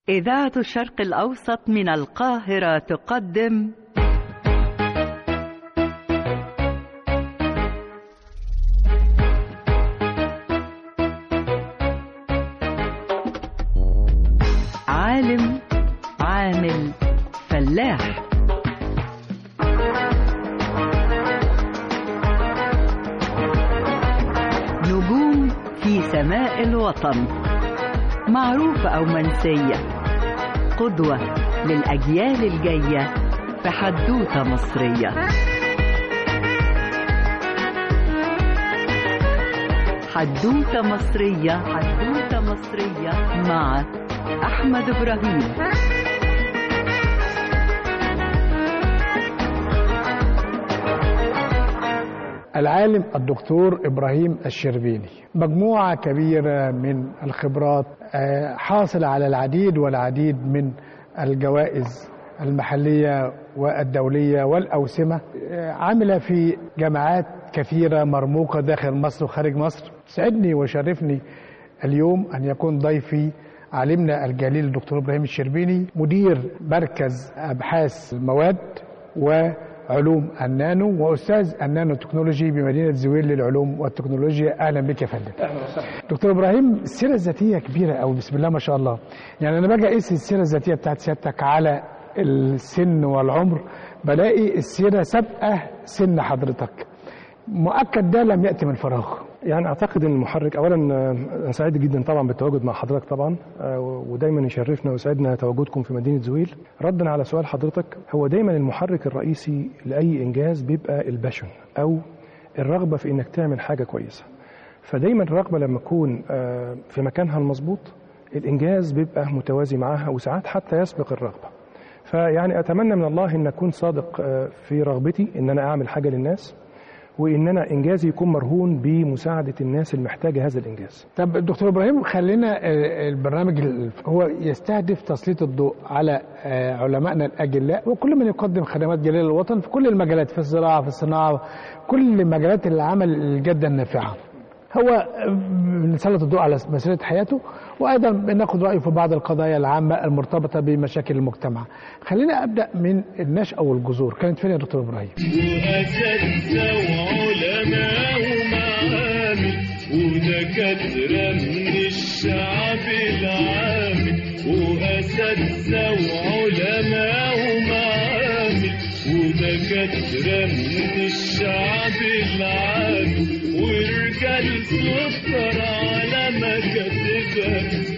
إذاعة الشرق الأوسط من القاهرة تقدم عالم عامل فلاح. نجوم في سماء الوطن، معروفة أو منسية، قدوة للأجيال الجاية في حدوتة مصرية. حدوتة مصرية، حدوتة مصرية مع أحمد إبراهيم. العالم الدكتور إبراهيم الشربيني مجموعة كبيرة من الخبرات، حاصل على العديد والعديد من الجوائز المحلية والدولية والأوسمة، عمل في جامعات كثيرة مرموقة داخل مصر وخارج مصر. سعدني وشرفني اليوم أن يكون ضيفي عالمنا الجليل الدكتور إبراهيم الشربيني، مدير مركز أبحاث المواد وعلوم النانو وأستاذ النانو تكنولوجي بمدينة زويل للعلوم والتكنولوجيا. أهلا بك يا فندم. أهلا وسهلا. دكتور إبراهيم، السيرة الذاتية كبيرة أوي، بسم الله ما شاء الله. يعني أنا باجي أقيس السيرة الذاتية بتاعت سيادتك على السن والعمر، بلاقي السيرة سابقة سن حضرتك. مؤكد ده لم يأتي من فراغ. يعني اعتقد ان المحرك، اولا انا سعيد جدا طبعا بالتواجد مع حضرتك طبعا، ودايما يشرفنا ويسعدنا تواجدكم في مدينه زويل. ردا على سؤال حضرتك، هو دايما المحرك الرئيسي لاي انجاز بيبقى الباشن او الرغبه في انك تعمل حاجه كويسه. فدايما الرغبه لما تكون في مكانها المظبوط، الانجاز بيبقى متوازي معاها وساعات حتى يسبق الرغبه. فيعني اتمنى من الله ان اكون صادق في رغبتي ان انا اعمل حاجه للناس، وإن أنا إنجازي يكون مرهون بمساعدة الناس المحتاجة هذا الإنجاز. طب دكتور إبراهيم، خلينا البرنامج هو يستهدف تسليط الضوء على علمائنا الأجلاء وكل من يقدم خدمات جليلة للوطن في كل المجالات، في الزراعة، في الصناعة، كل مجالات العمل الجادة النافعة. هو بنسلط الضوء على مسيرة حياته، وأيضا بناخد رأيه في بعض القضايا العامة المرتبطة بمشاكل المجتمع. خلينا أبدأ من النشأة والجذور. كانت فين يا دكتور إبراهيم؟ وأساتذة وعلماء ومعامل ودكاترة من الشعب العامل، وأساتذة وعلماء ومعامل ودكاترة من الشعب العامل، ورجال سكر على مكاتبها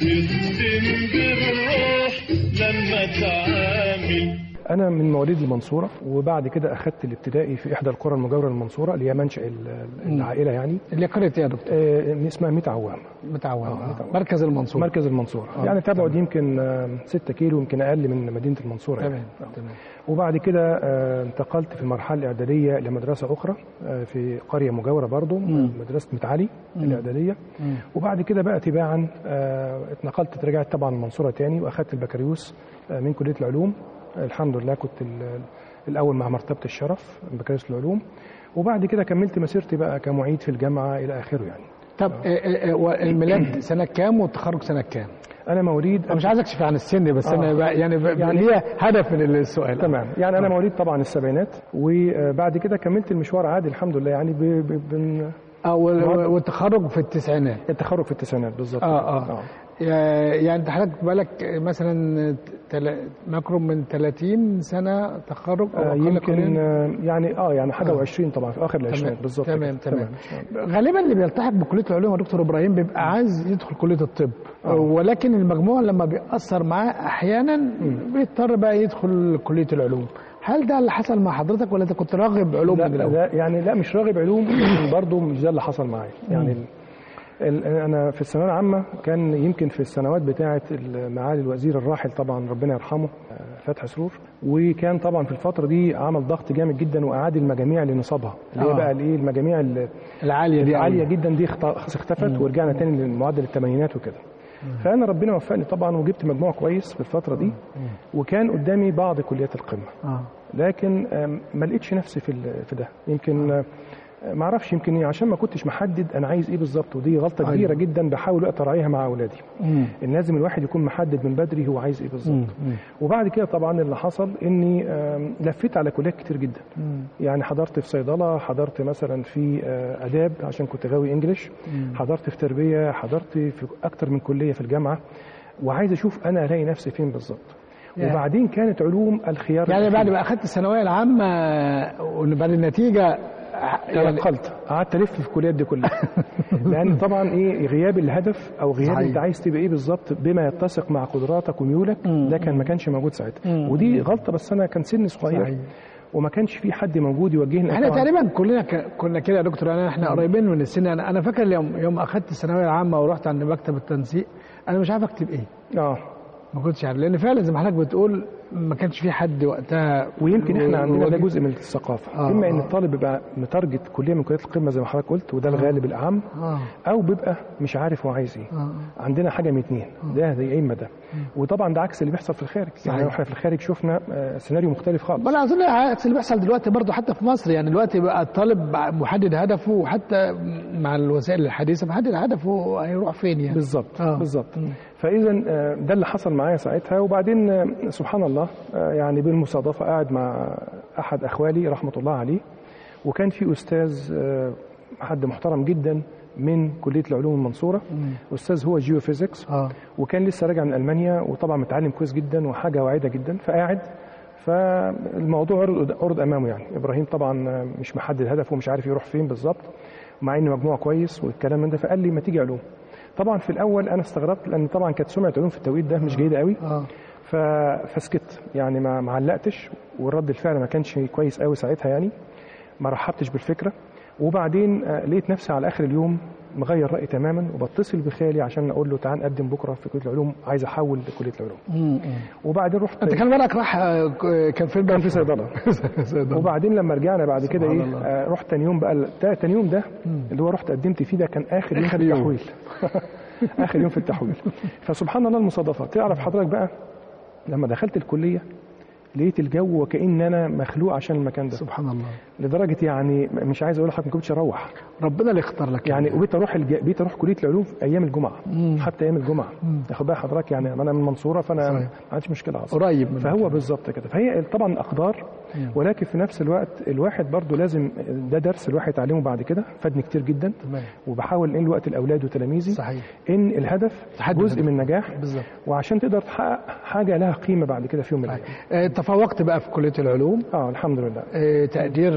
يختم بالروح لما تعامل. أنا من مواليد المنصورة، وبعد كده أخدت الابتدائي في إحدى القرى المجاورة للمنصورة اللي هي منشأ العائلة، يعني اللي قرية إيه يا دكتور؟ اسمها ميت عوام. مركز المنصورة. مركز المنصورة. يعني تبعد يمكن 6 كيلو، يمكن أقل من مدينة المنصورة. تمام. تمام. وبعد كده انتقلت في المرحلة الإعدادية لمدرسة أخرى في قرية مجاورة برضو، مدرسة متعالي الإعدادية. وبعد كده بقى تباعا اتنقلت، رجعت طبعا المنصورة تاني، وأخدت البكالوريوس من كلية العلوم. الحمد لله كنت الأول مع مرتبة الشرف بكالوريوس العلوم، وبعد كده كملت مسيرتي بقى كمعيد في الجامعة إلى آخره يعني. طب الميلاد سنة كام والتخرج سنة كام؟ أنا مواليد، أنا مش عايز أكشف عن السن، بس أنا يعني هي هدف من السؤال. تمام. يعني أنا مواليد طبعا السبعينات، وبعد كده كملت المشوار عادي الحمد لله يعني والتخرج في التسعينات. التخرج في التسعينات بالظبط. يعني انت حضرتك بالك مثلا ما يقرب من 30 سنة تخرج او يمكن يعني حاجه و20 طبعا في اخر العشرينات بالظبط. تمام. غالبا اللي بيلتحق بكليه العلوم يا دكتور ابراهيم بيبقى عايز يدخل كليه الطب، ولكن المجموع لما بيأثر معاه احيانا بيضطر بقى يدخل كليه العلوم. هل ده اللي حصل مع حضرتك ولا انت كنت راغب علوم من الاول؟ لا يعني لا، مش راغب علوم، برضه مش ده اللي حصل معايا. يعني أنا في الثانوية العامة كان يمكن في السنوات بتاعة معالي الوزير الراحل طبعا ربنا يرحمه فتحي سرور، وكان طبعا في الفترة دي عمل ضغط جامد جدا وأعاد المجاميع لنصابها، اللي هي بقى المجاميع العالية جدا دي اختفت، ورجعنا تاني لمعدل الثمانينات وكده. فأنا ربنا وفقني طبعا وجبت مجموع كويس في الفترة دي، وكان قدامي بعض كليات القمة، لكن ما لقيتش نفسي في ده. يمكن ما اعرفش، يمكن عشان ما كنتش محدد انا عايز ايه بالظبط، ودي غلطه كبيره جدا بحاول وقت اراعيها مع اولادي. ان لازم الواحد يكون محدد من بدري هو عايز ايه بالظبط. وبعد كده طبعا اللي حصل اني لفيت على كليات كتير جدا. يعني حضرت في صيدله، حضرت مثلا في اداب عشان كنت غاوي انجليش، حضرت في تربيه، حضرت في اكتر من كليه في الجامعه، وعايز اشوف انا الاقي نفسي فين بالظبط. وبعدين كانت علوم الخيار، يعني بعد ما اخذت الثانويه العامه وبعد النتيجه توكلت، قعدت الف في الكليات دي كلها. لان طبعا ايه، غياب الهدف او غياب انت عايز تبقى ايه بالظبط بما يتسق مع قدراتك وميولك، ده ما كانش موجود ساعتها. ودي غلطه، بس انا كان سني صغير وما كانش في حد موجود يوجهني. احنا تقريبا كلنا كنا كده يا دكتور، احنا قريبين من السن. انا فاكر يوم اخذت الثانويه العامه ورحت عند مكتب التنسيق، انا مش عارف اكتب ايه. ما كنتش عارف، لان فعلا زي ما حضرتك بتقول ما كانش في حد وقتها. ويمكن احنا عندنا ده جزء من الثقافه، اما ان الطالب بيبقى متارجت كليه من كليات القمه زي ما حضرتك قلت، وده الغالب الاعم، او بيبقى مش عارف هو عايز ايه. عندنا حاجه من اتنين، ده زي اما ده. وطبعا ده عكس اللي بيحصل في الخارج. يعني احنا في الخارج شفنا سيناريو مختلف خالص. بل اظن عكس اللي بيحصل دلوقتي برضه حتى في مصر. يعني دلوقتي بقى الطالب محدد هدفه، وحتى مع الوسائل الحديثه محدد هدفه هيروح فين يعني. بالظبط بالظبط. فاذا ده اللي حصل معايا ساعتها. وبعدين سبحان الله يعني بالمصادفه قاعد مع احد اخوالي رحمه الله عليه، وكان في استاذ حد محترم جدا من كليه العلوم المنصوره، استاذ هو جيوفيزيكس، وكان لسه راجع من المانيا، وطبعا متعلم كويس جدا وحاجه واعده جدا. فقاعد، فالموضوع عرض امامه، يعني ابراهيم طبعا مش محدد هدفه ومش عارف يروح فين بالظبط، مع ان مجموعه كويس والكلام من ده. فقال لي ما تيجي علوم. طبعا في الاول انا استغربت، لان طبعا كانت سمعه علوم في التوقيت ده مش جيده قوي. فسكت، يعني ما علقتش، والرد الفعل ما كانش كويس قوي ساعتها، يعني ما رحبتش بالفكره. وبعدين لقيت نفسي على اخر اليوم مغير رايي تماما، وبتصل بخالي عشان اقول له تعال نقدم بكره في كليه العلوم، عايز احول لكليه العلوم. وبعدين رحت. انت كان بالك راح كان فين؟ كان في صيدله. وبعدين لما رجعنا بعد كده رحت تاني يوم بقى. تاني يوم ده اللي هو رحت قدمت فيه، ده كان اخر يوم في التحويل. اخر يوم في التحويل. فسبحان الله المصادفه. تعرف حضرتك بقى لما دخلت الكليه لقيت الجو وكأن انا مخلوق عشان المكان ده. سبحان الله. لدرجه يعني مش عايز اقول لحضرتك ما كنتش اروح، ربنا اللي اختار لك يعني. وبقيت اروح كليه العلوم في ايام الجمعه، حتى ايام الجمعه. تاخد بال حضرتك، يعني انا من المنصوره، فانا ما عنديش مشكله اصلا، قريب من فهو بالظبط كده. فهي طبعا الاقدار، ولكن في نفس الوقت الواحد برضو لازم، ده درس الواحد يتعلمه بعد كده، فادني كتير جدا. وبحاول ان الوقت الاولاد وتلاميذي ان الهدف جزء من النجاح، وعشان تقدر تحقق حاجه لها قيمه بعد كده في يوم من الايام. تفوقت بقى في كليه العلوم؟ الحمد لله. تقدير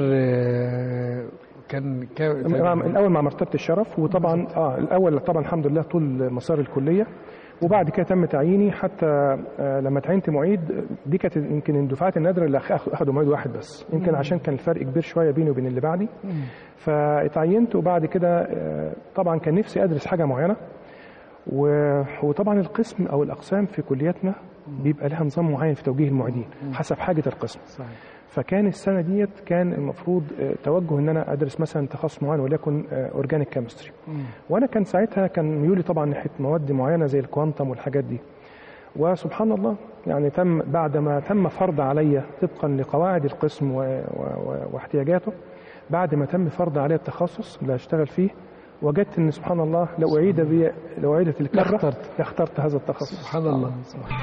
كان الاول مع مرتبه الشرف. وطبعا الاول طبعا الحمد لله طول مسار الكليه. وبعد كده تم تعييني، حتى لما تعينت معيد، دي كانت يمكن الدفعات النادره اللي اخذوا معيد واحد بس، يمكن عشان كان الفرق كبير شويه بيني وبين اللي بعدي. فاتعينت. وبعد كده طبعا كان نفسي ادرس حاجه معينه، وطبعا القسم او الاقسام في كلياتنا بيبقى لها نظام معين في توجيه المعيدين حسب حاجه القسم. فكان السنه ديت كان المفروض توجه ان انا ادرس مثلا تخصص معين، وليكن اورجانيك كيمستري. وانا كان ساعتها كان ميولي طبعا ناحيه مواد معينه زي الكوانتم والحاجات دي. وسبحان الله يعني بعد ما تم فرض عليا طبقا لقواعد القسم واحتياجاته، بعد ما تم فرض عليا التخصص اللي هشتغل فيه، وجدت ان سبحان الله لو عيدت الكره لاخترت هذا التخصص. سبحان الله.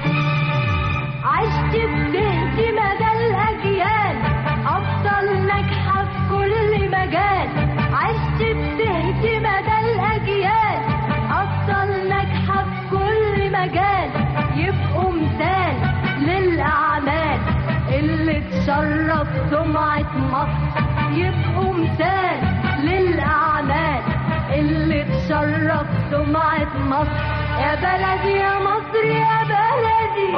عشت بتهدي مدى الأجيال، أفضل ناجحة في كل مجال. عشت بتهدي مدى الأجيال، أفضل ناجحة في كل مجال. يبقوا مثال للأعمال اللي تشرف سمعة مصر. يبقوا مثال للأعمال اللي تشرف سمعة مصر. يا بلدي يا مصر يا بلدي،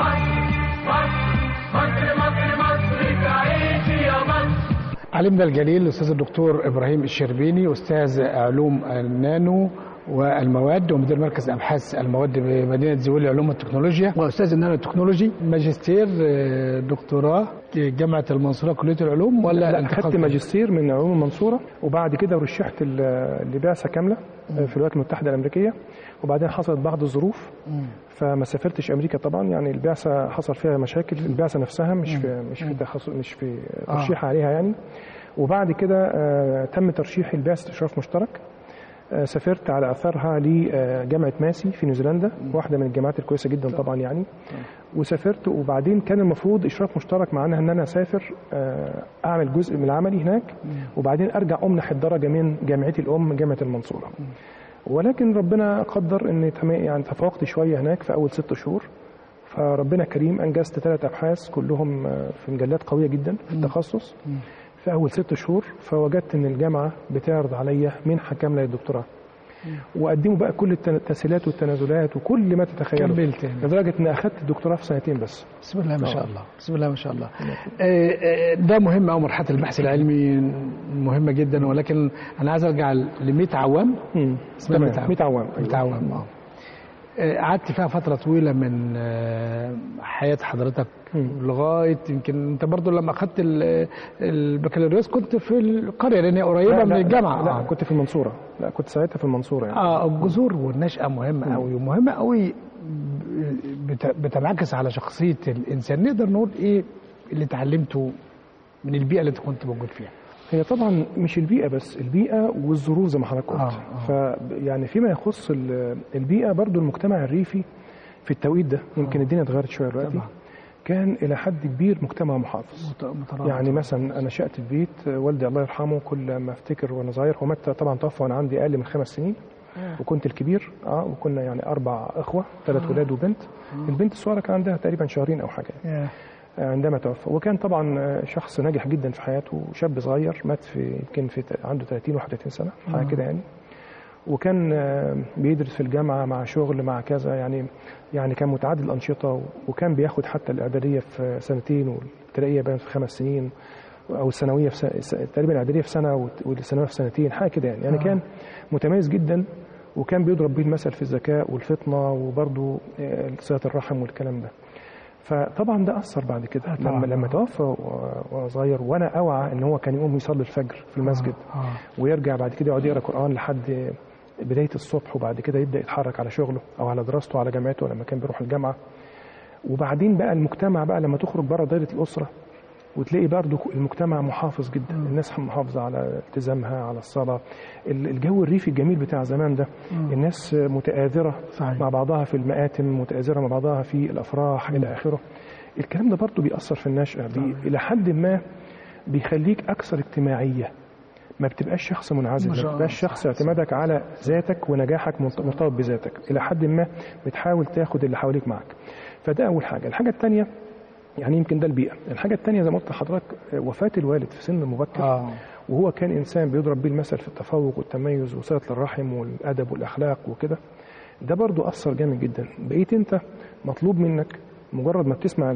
مصر مصر مصر تعيش يا مصر. علمنا الجليل الأستاذ الدكتور إبراهيم الشربيني، أستاذ علوم النانو والمواد ومدير مركز أبحاث المواد بمدينة زويل لعلوم التكنولوجيا، وأستاذ النانو التكنولوجي، ماجستير دكتوراه جامعة المنصورة كلية العلوم، ولا أخذت ماجستير من علوم المنصورة، وبعد كده رشحت لبعثة كاملة في الولايات المتحدة الأمريكية. وبعدين حصلت بعض الظروف فما سافرتش أمريكا طبعا، يعني البعثة حصل فيها مشاكل، البعثة نفسها مش في ترشيح عليها يعني. وبعد كده تم ترشيحي لبعثة إشراف مشترك. سافرت على أثرها لجامعة ماسي في نيوزيلندا، واحدة من الجامعات الكويسة جدا طبعا يعني. وسافرت، وبعدين كان المفروض إشراف مشترك معناها أن أنا أسافر أعمل جزء من العملي هناك، وبعدين أرجع أمنح الدرجة من جامعتي الأم جامعة المنصورة. ولكن ربنا قدر أن يعني تفوقت شوية هناك في أول 6 شهور، فربنا كريم أنجزت 3 أبحاث كلهم في مجلات قوية جدا في التخصص في أول 6 شهور. فوجدت أن الجامعة بتعرض عليا منحة كاملة للدكتوراه، وقدموا بقى كل التسهيلات والتنازلات وكل ما تتخيله، لدرجة أن أخذت الدكتوراه في 2 سنين بس. بسم الله ما شاء الله، بسم الله ما شاء الله. ده مهم أو مرحلة البحث العلمي مهمة جدا، ولكن أنا عايز أرجع ل 100 عوام. اسمها 100 عوام. 100 عوام. قعدت فيها فترة طويلة من حياة حضرتك لغاية يمكن أنت برضو لما أخذت البكالوريوس كنت في القرية لأن هي قريبة من الجامعة. لا كنت في المنصورة. لا كنت ساعتها في المنصورة يعني. الجذور والنشأة مهمة أوي، ومهمة أوي بتنعكس على شخصية الإنسان. نقدر نقول إيه اللي اتعلمته من البيئة اللي أنت كنت موجود فيها؟ هي طبعا مش البيئة بس، البيئة والظروف زي ما حضرتك قلت. فيعني فيما يخص البيئة برضو المجتمع الريفي في التوقيت ده يمكن الدنيا اتغيرت شوية دلوقتي، كان إلى حد كبير مجتمع محافظ. يعني مثلا أنا شأت في بيت والدي الله يرحمه، كل ما أفتكر وأنا صغير، هو مات طبعا توفى وأنا عندي أقل من 5 سنين، وكنت الكبير. وكنا يعني 4 إخوة، 3 ولاد وبنت. البنت الصغيرة كان عندها تقريبا 2 شهور أو حاجة عندما توفى. وكان طبعا شخص ناجح جدا في حياته، شاب صغير مات يمكن عنده 30-31 سنة حاجة كده يعني. وكان بيدرس في الجامعة مع شغل مع كذا يعني كان متعدد الأنشطة، وكان بياخد حتى الإعدادية في 2 والابتدائية بين في 5 سنين، أو الثانوية تقريبا الإعدادية في سنة والثانوية في 2 حاجة كده يعني. كان متميز جدا، وكان بيضرب به المثل في الذكاء والفطنة وبرضه صلة الرحم والكلام ده. فطبعا ده أثر بعد كده لما توفى وهو صغير، وأنا أوعى إن هو كان يقوم يصلي الفجر في المسجد ويرجع بعد كده يقعد يقرأ قرآن لحد بداية الصبح، وبعد كده يبدأ يتحرك على شغله أو على دراسته على جامعته لما كان بيروح الجامعة. وبعدين بقى المجتمع بقى لما تخرج بره دائرة الأسرة وتلاقي برضه المجتمع محافظ جدا، الناس محافظة على التزامها على الصلاة. الجو الريفي الجميل بتاع زمان ده، الناس متآزرة مع بعضها في المآتم، متآزرة مع بعضها في الأفراح إلى آخره. الكلام ده برضه بيأثر في النشأة، إلى حد ما بيخليك أكثر اجتماعية، ما بتبقاش شخص منعزل، ما بتبقاش شخص اعتمادك على ذاتك ونجاحك مرتبط بذاتك، إلى حد ما بتحاول تاخد اللي حواليك معك. فده أول حاجة. الحاجة الثانية يعني يمكن ده البيئة. الحاجة الثانية زي ما قلت لحضرتك، وفاة الوالد في سن مبكر، وهو كان إنسان بيضرب بيه المثل في التفوق والتميز وصلة الرحم والأدب والأخلاق وكده. ده برضو أثر جامد جدا. بقيت أنت مطلوب منك مجرد ما بتسمع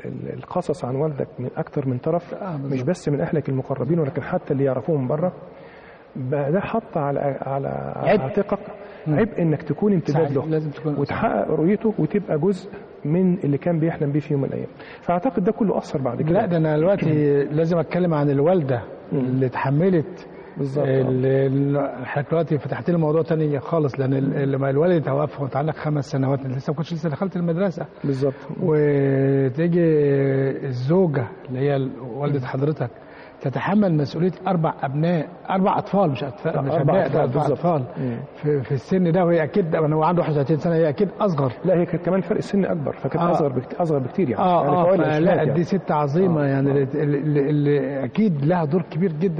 القصص عن والدك من أكتر من طرف، مش بس من أهلك المقربين ولكن حتى اللي يعرفوه من بره، ده حط على عاتقك عبء انك تكون امتداد له وتحقق رؤيته وتبقى جزء من اللي كان بيحلم بيه في يوم من الايام. فاعتقد ده كله اثر بعد كده. لا ده انا دلوقتي لازم اتكلم عن الوالده اللي اتحملت بالظبط. حضرتك دلوقتي فتحت لي موضوع تاني خالص، لان لما الوالد توفى وانت عندك 5 سنوات انت لسه ما كنتش دخلت المدرسه بالظبط، وتيجي الزوجه اللي هي والده حضرتك تتحمل مسؤوليه 4 أطفال، مش أبناء، 4 أطفال في السن ده، وهي اكيد هو عنده 31 سنه، هي اكيد اصغر. لا هي كانت كمان فرق السن اكبر، فكانت اصغر بكتير يعني. لا دي ست عظيمه يعني اللي اكيد لها دور كبير جدا.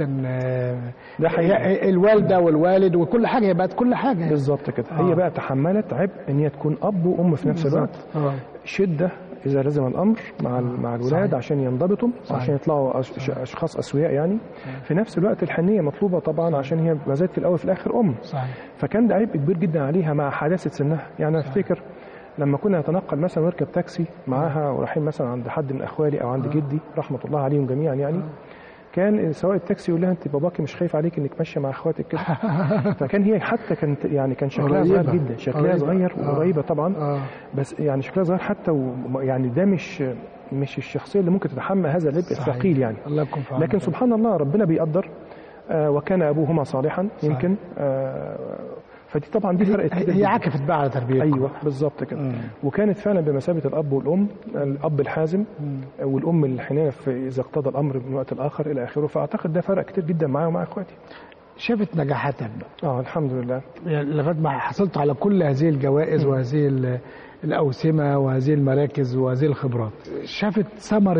ده حقيقي. الوالده والوالد وكل حاجه، هي بقت كل حاجه بالظبط كده. هي بقى تحملت عبء ان هي تكون اب وام في نفس الوقت. شده إذا لزم الأمر مع الولاد عشان ينضبطوا، عشان يطلعوا أشخاص أسوياء يعني. في نفس الوقت الحنية مطلوبة طبعا، عشان هي ما زالت في الأول في الآخر أم. فكان ده عيب كبير جدا عليها مع حداثة سنها. يعني أفتكر لما كنا نتنقل مثلا ونركب تاكسي معاها ورايحين مثلا عند حد من أخوالي أو عند جدي رحمة الله عليهم جميعا يعني، كان سواق التاكسي يقول لها انت باباكي مش خايف عليك انك ماشيه مع اخواتك كده. فكان هي حتى كان شكلها صغير جدا، شكلها صغير وقريبه طبعا، بس يعني شكلها صغير حتى، يعني ده مش الشخصيه اللي ممكن تتحمل هذا العبء الثقيل يعني. لكن سبحان الله ربنا بيقدر. وكان ابوهما صالحا يمكن، فدي طبعا دي فرقت كتير هي جداً. عكفت بقى على تربيتكم. ايوه بالظبط كده. وكانت فعلا بمثابه الاب والام، الاب الحازم والام الحنينه في اذا اقتضى الامر من وقت الاخر الى اخره. فاعتقد ده فرق كتير جدا معايا ومع اخواتي. شافت نجاحاتك بقى الحمد لله. يعني لغايه ما حصلت على كل هذه الجوائز وهذه الاوسمه وهذه المراكز وهذه الخبرات، شافت ثمره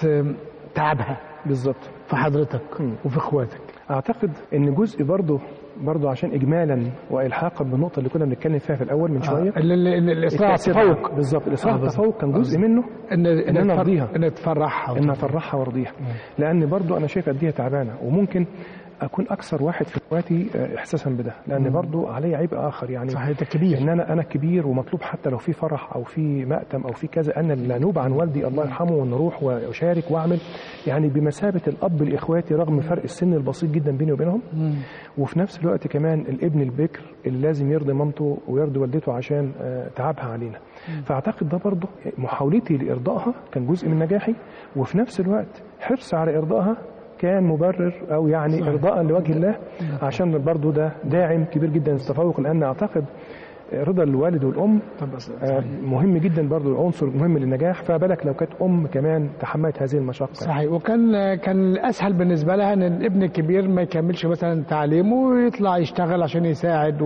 تعبها بالظبط في حضرتك وفي اخواتك. اعتقد ان جزء برضه عشان اجمالا والحاقا بالنقطه اللي كنا بنتكلم فيها في الاول من شويه، الاصرار على التفوق. بالظبط، الاصرار على التفوق كان جزء منه ان انا ارضيها، ان تفرحها، ان افرحها وارضيها. لان برضه انا شايف قد ايه تعبانه، وممكن اكون اكثر واحد في اخواتي احساسا بده، لان برضو علي عبء اخر. يعني صحيح كبير، ان انا كبير ومطلوب حتى لو في فرح او في مأتم او في كذا انا اللي انوب عن والدي الله يرحمه وان اروح واشارك واعمل، يعني بمثابه الاب لاخواتي رغم فرق السن البسيط جدا بيني وبينهم. وفي نفس الوقت كمان الابن البكر اللي لازم يرضي مامته ويرضي والدته عشان تعبها علينا. فاعتقد ده برضو محاولتي لارضائها كان جزء من نجاحي، وفي نفس الوقت حرصي على ارضائها كان مبرر او يعني صحيح. ارضاء لوجه الله، عشان برضو ده داعم كبير جدا للتفوق. لان اعتقد رضا الوالد والام مهم جدا، برضو عنصر مهم للنجاح. فبالك لو كانت ام كمان تحملت هذه المشقه. صحيح. وكان اسهل بالنسبه لها ان الابن الكبير ما يكملش مثلا تعليمه ويطلع يشتغل عشان يساعد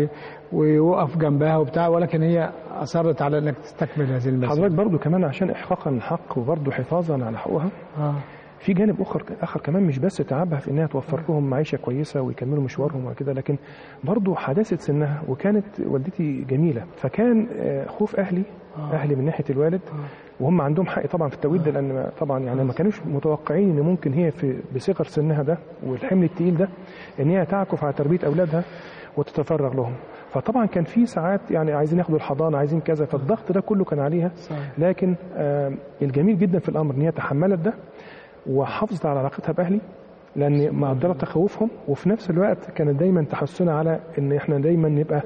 ويوقف جنبها وبتاع، ولكن هي اصرت على انك تستكمل هذه المسؤوليه. حضرتك برضو كمان عشان احقاقا الحق وبرضو حفاظا على حقوقها في جانب اخر كمان، مش بس تعبها في انها توفر لهم معيشه كويسه ويكملوا مشوارهم وكده، لكن برضو حداثه سنها. وكانت والدتي جميله، فكان خوف اهلي من ناحيه الوالد، وهم عندهم حق طبعا في التوقيت ده، لان طبعا يعني ما كانوش متوقعين ان ممكن هي بصغر سنها ده والحمل الثقيل ده ان هي تعكف على تربيه اولادها وتتفرغ لهم. فطبعا كان في ساعات يعني عايزين ياخدوا الحضانه، عايزين كذا، فالضغط ده كله كان عليها. لكن الجميل جدا في الامر ان هي تحملت ده وحافظت على علاقتها باهلي، لان مقدره تخوفهم، وفي نفس الوقت كانت دايما تحسنا على ان احنا دايما نبقى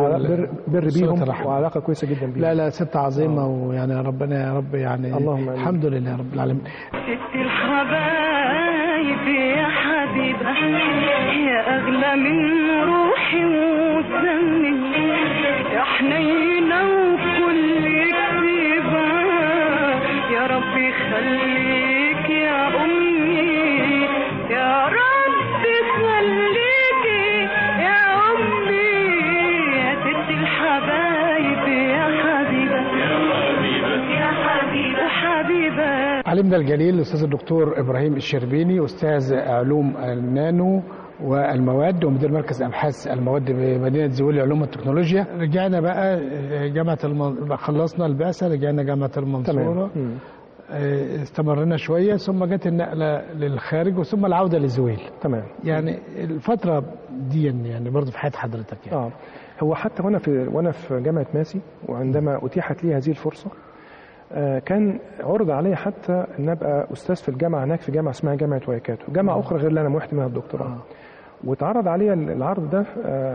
بر بيهم وعلاقه كويسه جدا بيهم. لا ست عظيمه، ويعني ربنا يا رب يعني اللهم الحمد لله رب العالمين. ست الحبايب يا حبيبه يا اغلى من روحي وسمي، يا حنينه وكل كتيبه، يا رب خليك يا أمي، يا رب خليكي يا أمي، يا ست الحبايب يا حبيبة يا حبيبة يا حبيبة. علمنا الجليل الأستاذ الدكتور إبراهيم الشربيني، أستاذ علوم النانو والمواد ومدير مركز أبحاث المواد بمدينة زويل لعلوم التكنولوجيا. رجعنا بقى جامعة خلصنا البعثة، رجعنا جامعة المنصورة. استمرنا شوية، ثم جت النقلة للخارج، وثم العودة لزويل. تمام. يعني الفترة دي يعني برضه في حياة حضرتك يعني. هو حتى وانا في جامعة ماسي، وعندما أتيحت لي هذه الفرصة كان عرض علي حتى ان ابقى استاذ في الجامعه هناك، في جامعه اسمها جامعه وايكاتو، جامعه اخرى غير اللي انا محتي منها الدكتوراه. واتعرض علي العرض ده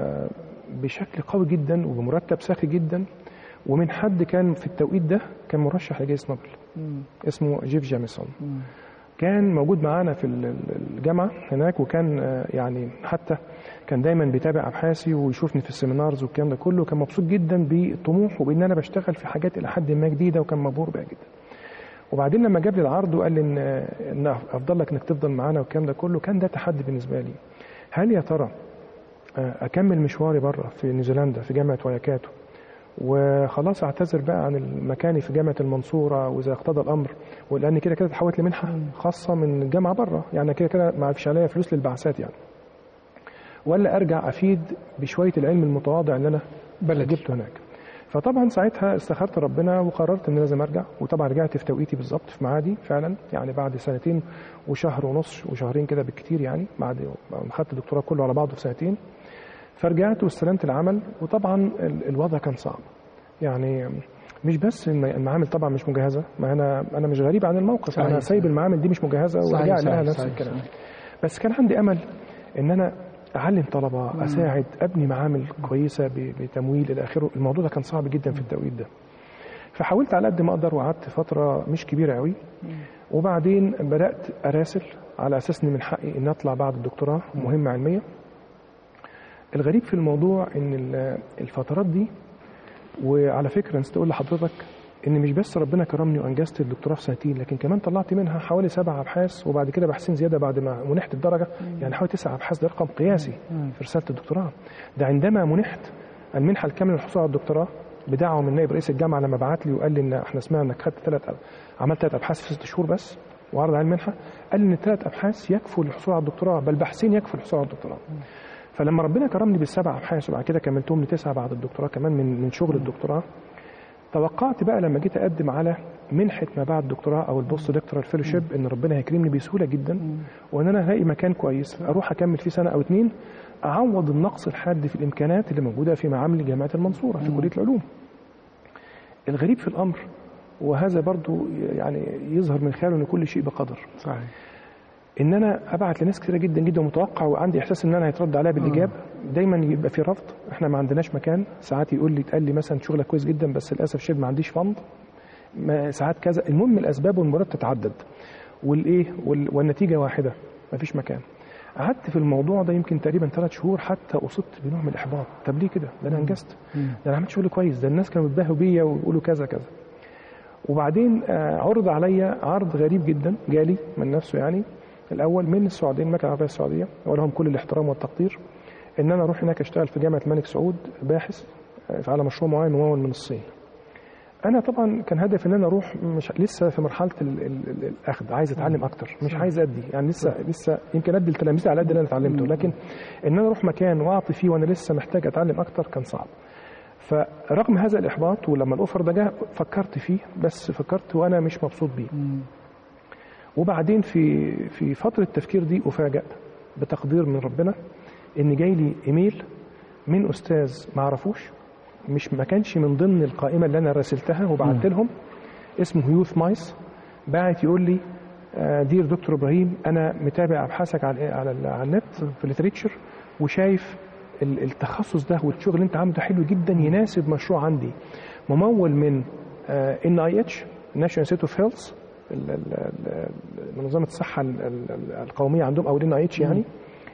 بشكل قوي جدا وبمرتب ساخي جدا، ومن حد كان في التوقيت ده كان مرشح لجائزة نوبل اسمه جيف جاميسون. كان موجود معانا في الجامعة هناك، وكان يعني حتى كان دايما بيتابع أبحاثي ويشوفني في السيمينارز والكلام ده كله. كان مبسوط جدا بالطموح وبإن أنا بشتغل في حاجات إلى حد ما جديدة، وكان مبهور بيها جدا. وبعدين لما جاب لي العرض وقال لي إن أفضل لك إنك تفضل معانا والكلام ده كله، كان ده تحدي بالنسبة لي. هل يا ترى أكمل مشواري بره في نيوزيلندا في جامعة وايكاتو وخلاص اعتذر بقى عن مكاني في جامعه المنصوره واذا اقتضى الامر، ولان كده كده اتحولت لمنحه خاصه من الجامعه بره، يعني كده كده ما فيش عليا فلوس للبعثات يعني، ولا ارجع افيد بشويه العلم المتواضع اللي انا جبته هناك. فطبعا ساعتها استخرت ربنا وقررت ان لازم ارجع، وطبعا رجعت في توقيتي بالظبط في ميعادي فعلا، يعني بعد 2 وشهر ونص وشهرين كده بالكتير، يعني بعد ما خدت الدكتوراه كله على بعضه في 2 سنين. فرجعت واستلمت العمل، وطبعا الوضع كان صعب، يعني مش بس المعامل طبعا مش مجهزه، ما انا مش غريب عن الموقف، انا سايب المعامل دي مش مجهزه ورجع لها نفس الكلام. بس كان عندي امل ان انا اعلم طلبه، اساعد، ابني معامل كويسه بتمويل الى اخره. الموضوع ده كان صعب جدا في التوقيت ده، فحاولت على قد ما اقدر، وقعدت فتره مش كبيره قوي، وبعدين بدات اراسل على اساس ان من حقي ان اطلع بعد الدكتوراه مهمه علميه. الغريب في الموضوع ان الفترات دي، وعلى فكره نسيت اقول لحضرتك ان مش بس ربنا كرمني وانجزت الدكتوراه في سنتين، لكن كمان طلعت منها حوالي 7 ابحاث، وبعد كده بحثين زياده بعد ما منحت الدرجه. يعني حوالي 9 ابحاث، ده رقم قياسي في رساله الدكتوراه. ده عندما منحت المنحه الكامله للحصول على الدكتوراه بدعوه من نائب رئيس الجامعه، لما بعت لي وقال لي ان احنا سمعنا انك خدت عملت 3 ابحاث في 6 شهور بس وعرض على المنحه، قال لي ان 3 ابحاث يكفوا للحصول على الدكتوراه، بل بحثين يكفوا للحصول على الدكتوراه. فلما ربنا كرمني ب7 ابحاث وبعد كده كملتهم ل9 بعد الدكتوراه كمان من شغل الدكتوراه، توقعت بقى لما جيت اقدم على منحه ما بعد الدكتوراه او البوست دكتورال فيلوشيب ان ربنا هيكرمني بسهوله جدا، وان انا هلاقي مكان كويس اروح اكمل فيه 1 أو 2 اعوض النقص الحاد في الامكانات اللي موجوده في معامل جامعه المنصوره في كليه العلوم. الغريب في الامر، وهذا برضو يعني يظهر من خلاله ان كل شيء بقدر. صحيح. ان انا ابعت لناس كثيره جدا جدا ومتوقع وعندي احساس ان انا هيترد عليا بالايجاب، دايما يبقى في رفض، احنا ما عندناش مكان. ساعات يتقال لي مثلا شغلك كويس جدا بس للاسف الشديد ما عنديش فند، ساعات كذا. المهم الاسباب والمبررات تتعدد، والنتيجه واحده، ما فيش مكان. قعدت في الموضوع ده يمكن تقريبا 3 شهور حتى اصبت بنوع من الاحباط. طب ليه كده؟ ده انا انجزت، ده انا عملت شغل كويس، ده الناس كانوا بيتباهوا بيا ويقولوا كذا كذا. وبعدين عرض عليا عرض غريب جدا جالي من نفسه، يعني الاول من السعوديه، المملكه العربيه السعوديه، ولهم كل الاحترام والتقدير، ان انا اروح هناك اشتغل في جامعه الملك سعود باحث على مشروع معين ممول من الصين. انا طبعا كان هدفي ان انا اروح، مش لسه في مرحله الاخذ، عايز اتعلم اكتر، مش عايز ادي، يعني لسه يمكن ادي لتلاميذي على قد اللي انا اتعلمته، لكن ان انا اروح مكان واعطي فيه وانا لسه محتاج اتعلم اكتر كان صعب. فرغم هذا الاحباط، ولما الاوفر ده جه فكرت فيه، بس فكرت وانا مش مبسوط بيه. وبعدين في فتره التفكير دي افاجئ بتقدير من ربنا ان جاي لي ايميل من استاذ ما اعرفوش، ما كانش من ضمن القائمه اللي انا راسلتها وبعت لهم، اسمه هيوث مايس، باعت يقول لي دير دكتور ابراهيم، انا متابع ابحاثك على النت في الليتريتشر، وشايف التخصص ده والشغل اللي انت عامله ده حلو جدا، يناسب مشروع عندي ممول من NIH National Institute of Health، منظمه الصحه القوميه عندهم، او NIH يعني،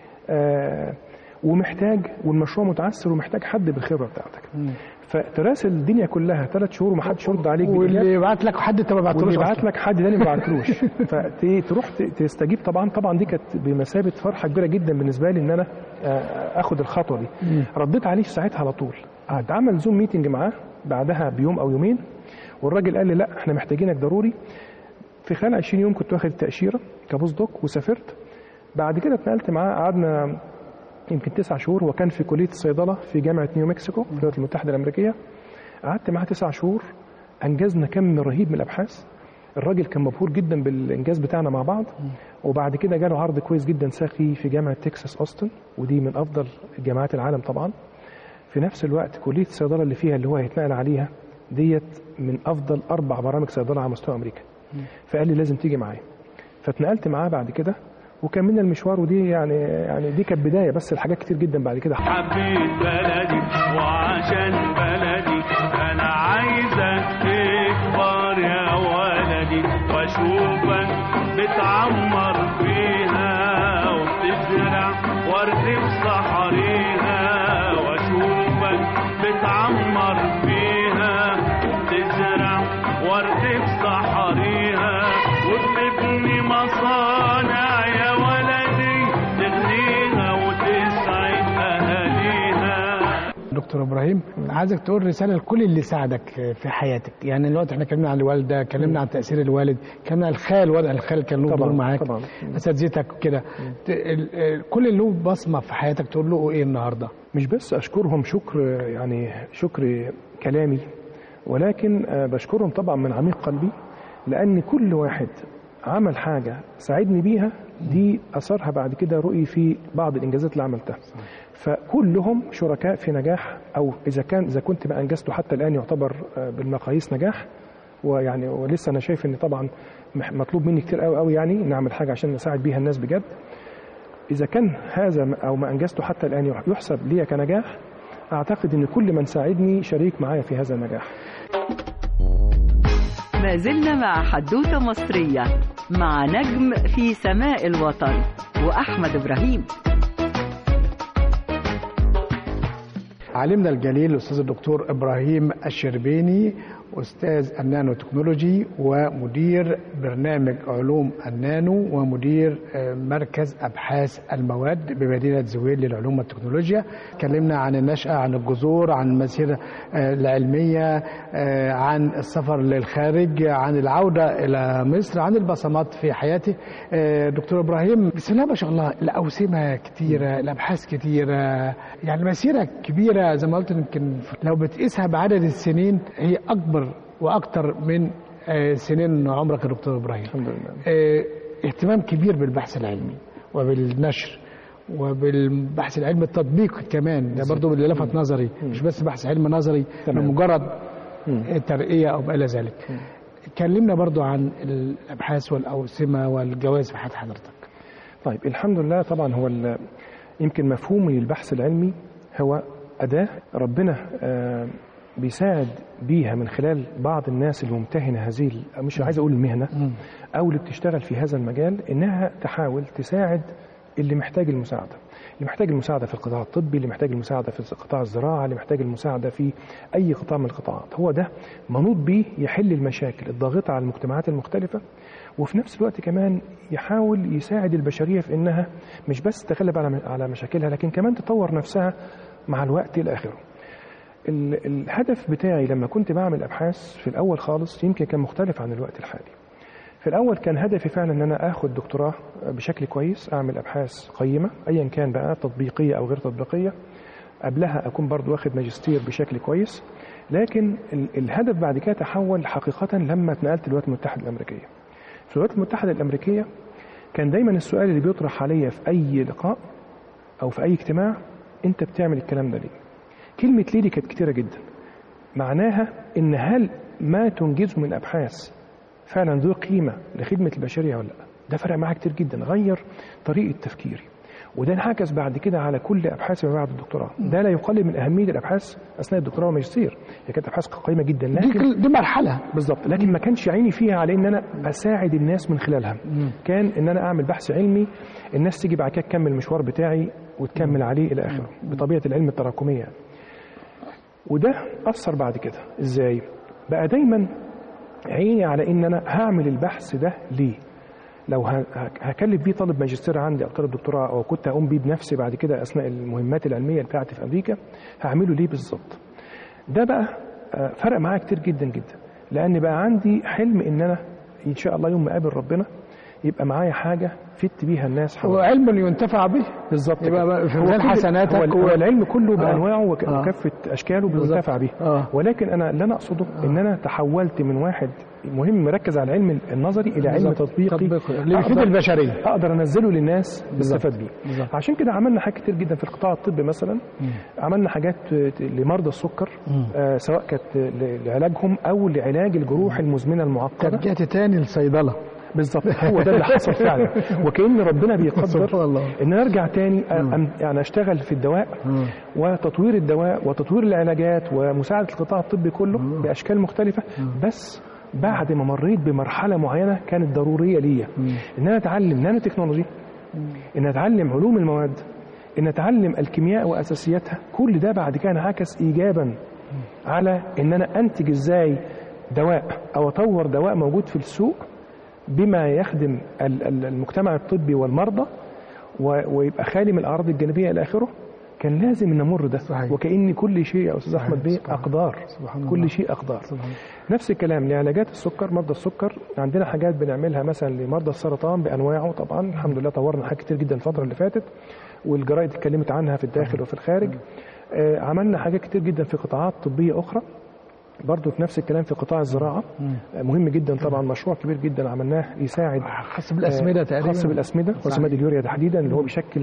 ومحتاج، والمشروع متعثر ومحتاج حد بالخبره بتاعتك. فتراسل الدنيا كلها 3 شهور وما حدش يرد عليك، واللي يبعت لك حد انت ما بعتلوش، واللي يبعت لك حد تاني ما بعتلوش. فتروح تستجيب. طبعا دي كانت بمثابه فرحه كبيره جدا بالنسبه لي ان انا اخد الخطوه دي. رديت عليه في ساعتها على طول، اتعمل زوم ميتنج معاه بعدها بيوم او يومين، والراجل قال لي لا احنا محتاجينك ضروري. في خلال 20 يوم كنت واخد التاشيره كبوست دوك وسافرت. بعد كده اتنقلت معاه، قعدنا يمكن 9 شهور، وكان في كليه الصيدله في جامعه نيو مكسيكو في الولايات المتحده الامريكيه. قعدت معاه 9 شهور، انجزنا كم رهيب من الابحاث. الراجل كان مبهور جدا بالانجاز بتاعنا مع بعض. وبعد كده جاله عرض كويس جدا ساخي في جامعه تكساس اوستن، ودي من افضل جامعات العالم طبعا. في نفس الوقت كليه الصيدله اللي فيها اللي هو هيتنقل عليها ديت من افضل 4 برامج صيدله على مستوى امريكا. فقال لي لازم تيجي معايا. فاتنقلت معاه بعد كده وكملنا المشوار. ودي يعني دي كانت بدايه، بس الحاجات كتير جدا بعد كده. حبيت بلدي وعشان بلدي انا عايزك تكبر يا ولدي، واشوفك بتعمر فيها وبتزرع ورد في صحريها، واشوفك بتعمر فيها وبتزرع ورد في صحريها، وبتبني مصانع يا ولدي تغنيها وتسعد اهاليها. دكتور ابراهيم، عايزك تقول رساله لكل اللي ساعدك في حياتك. يعني دلوقتي احنا اتكلمنا عن الوالده، اتكلمنا عن تاثير الوالد، اتكلمنا عن الخال، الخال كان له دور معاك، اساتذتك كده، كل اللي له بصمه في حياتك تقول له ايه النهارده؟ مش بس اشكرهم شكر كلامي، ولكن بشكرهم طبعا من عميق قلبي، لان كل واحد عمل حاجه ساعدني بيها، دي اثرها بعد كده رؤي في بعض الانجازات اللي عملتها. فكلهم شركاء في نجاح، او اذا كنت ما انجزته حتى الان يعتبر بالمقاييس نجاح. ويعني ولسه انا شايف ان طبعا مطلوب مني كتير قوي يعني نعمل حاجه عشان نساعد بيها الناس بجد. اذا كان هذا او ما انجزته حتى الان يحسب لي كنجاح، اعتقد ان كل من ساعدني شريك معايا في هذا النجاح. ما زلنا مع حدوتة مصرية مع نجم في سماء الوطن وأحمد إبراهيم. عالمنا الجليل الأستاذ الدكتور إبراهيم الشربيني، أستاذ النانو تكنولوجي ومدير برنامج علوم النانو ومدير مركز أبحاث المواد بمدينة زويل للعلوم والتكنولوجيا. اتكلمنا عن النشأة، عن الجذور، عن المسيرة العلمية، عن السفر للخارج، عن العودة إلى مصر، عن البصمات في حياته. دكتور إبراهيم، بسم الله ما شاء الله، الأوسمة كتيرة، الأبحاث كتيرة، يعني مسيرة كبيرة زي ما قلت. يمكن لو بتقيسها بعدد السنين هي أكبر وأكثر من سنين عمرك يا دكتور إبراهيم. الحمد لله. اهتمام كبير بالبحث العلمي وبالنشر وبالبحث العلمي التطبيقي كمان، ده برضو اللي لفت نظري، مش بس بحث علمي نظري مجرد ترقية أو ما إلى ذلك. كلمنا برضو عن الأبحاث والأوسمة والجوائز في حياة حضرتك. طيب، الحمد لله. طبعا هو يمكن مفهومي للبحث العلمي هو أداة ربنا بيساعد بيها من خلال بعض الناس الممتهنة هذه، مش عايز أقول المهنة، أو اللي بتشتغل في هذا المجال، إنها تحاول تساعد اللي محتاج المساعدة، اللي محتاج المساعدة في القطاع الطبي، اللي محتاج المساعدة في قطاع الزراعة، اللي محتاج المساعدة في أي قطاع من القطاعات. هو ده منوط بيه يحل المشاكل الضاغطة على المجتمعات المختلفة، وفي نفس الوقت كمان يحاول يساعد البشرية في إنها مش بس تتغلب على مشاكلها، لكن كمان تطور نفسها مع الوقت إلى آخره. الهدف بتاعي لما كنت بعمل أبحاث في الأول خالص يمكن كان مختلف عن الوقت الحالي. في الأول كان هدفي فعلا أن أنا أخذ دكتوراه بشكل كويس، أعمل أبحاث قيمة أيا كان بقى، تطبيقية أو غير تطبيقية، قبلها أكون برضو واخد ماجستير بشكل كويس. لكن الهدف بعد كده تحول حقيقة لما اتنقلت للولايات المتحدة الأمريكية. في الولايات المتحدة الأمريكية كان دايما السؤال اللي بيطرح عليا في أي لقاء أو في أي اجتماع: أنت بتعمل الكلام ده ليه؟ كلمة ليه دي كانت كتيرة جدا، معناها إن هل ما تنجزه من أبحاث فعلا ذو قيمة لخدمة البشرية ولا لا؟ ده فرق معايا كتير جدا، غير طريقة تفكيري، وده انعكس بعد كده على كل أبحاثي ما بعد الدكتوراه. ده لا يقلل من أهمية الأبحاث أثناء الدكتوراه والماجستير، هي كانت أبحاث قيمة جدا، لكن دي مرحلة بالظبط، لكن ما كانش عيني فيها على إن أنا أساعد الناس من خلالها. كان إن أنا أعمل بحث علمي الناس تيجي بعد كده تكمل المشوار بتاعي وتكمل عليه إلى آخره، بطبيعة العلم التراكمية. وده أثر بعد كده إزاي؟ بقى دايما عيني على إن أنا هعمل البحث ده ليه؟ لو هكلف بيه طالب ماجستير عندي أو طالب دكتوراه، أو كنت هقوم بيه بنفسي بعد كده أثناء المهمات العلمية بتاعتي في أمريكا، هعمله ليه بالظبط؟ ده بقى فرق معايا كتير جدا جدا، لأن بقى عندي حلم إن أنا إن شاء الله يوم ما أقابل ربنا يبقى معايا حاجة فدت بيها الناس حوالي. وعلم ينتفع به بالظبط، يبقى في ميزان حسناتك. هو العلم كله بأنواعه وكافة أشكاله بينتفع به. ولكن أنا اللي أنا أقصده إن أنا تحولت من واحد مهم مركز على العلم النظري إلى علم تطبيقي اللي بيفيد البشرية، أقدر أنزله للناس تستفاد بيه. عشان كده عملنا حاجات كتير جدا في القطاع الطبي. مثلا عملنا حاجات لمرضى السكر، سواء كانت لعلاجهم أو لعلاج الجروح المزمنة المعقدة. رجعت تاني للصيدلة بالظبط، هو ده اللي حصل فعلا. وكأن ربنا بيقدر ان ارجع تاني يعني اشتغل في الدواء وتطوير الدواء وتطوير العلاجات ومساعدة القطاع الطبي كله بأشكال مختلفة، بس بعد ما مريت بمرحلة معينة كانت ضرورية ليا، ان انا اتعلم نانو تكنولوجي، ان اتعلم علوم المواد، ان اتعلم الكيمياء واساسياتها. كل ده بعد كده انعكس ايجابا على ان انا انتج ازاي دواء او اطور دواء موجود في السوق بما يخدم المجتمع الطبي والمرضى ويبقى خالي من الأعراض الجانبية إلى آخره. كان لازم نمر ده. صحيح. وكأن كل شيء يا أستاذ أحمد بيه أقدار، كل شيء أقدار. نفس الكلام لعلاجات السكر، مرضى السكر عندنا حاجات بنعملها مثلا لمرضى السرطان بأنواعه. طبعا الحمد لله طورنا حاجات كتير جدا الفترة اللي فاتت، والجرائد اتكلمت عنها في الداخل وفي الخارج. عملنا حاجات كتير جدا في قطاعات طبية أخرى برضو. في نفس الكلام في قطاع الزراعة مهم جدا طبعا، مشروع كبير جدا عملناه يساعد خاص بالأسمدة تقريبا، خاص بالأسمدة وسماد اليوريا تحديدا، اللي هو بيشكل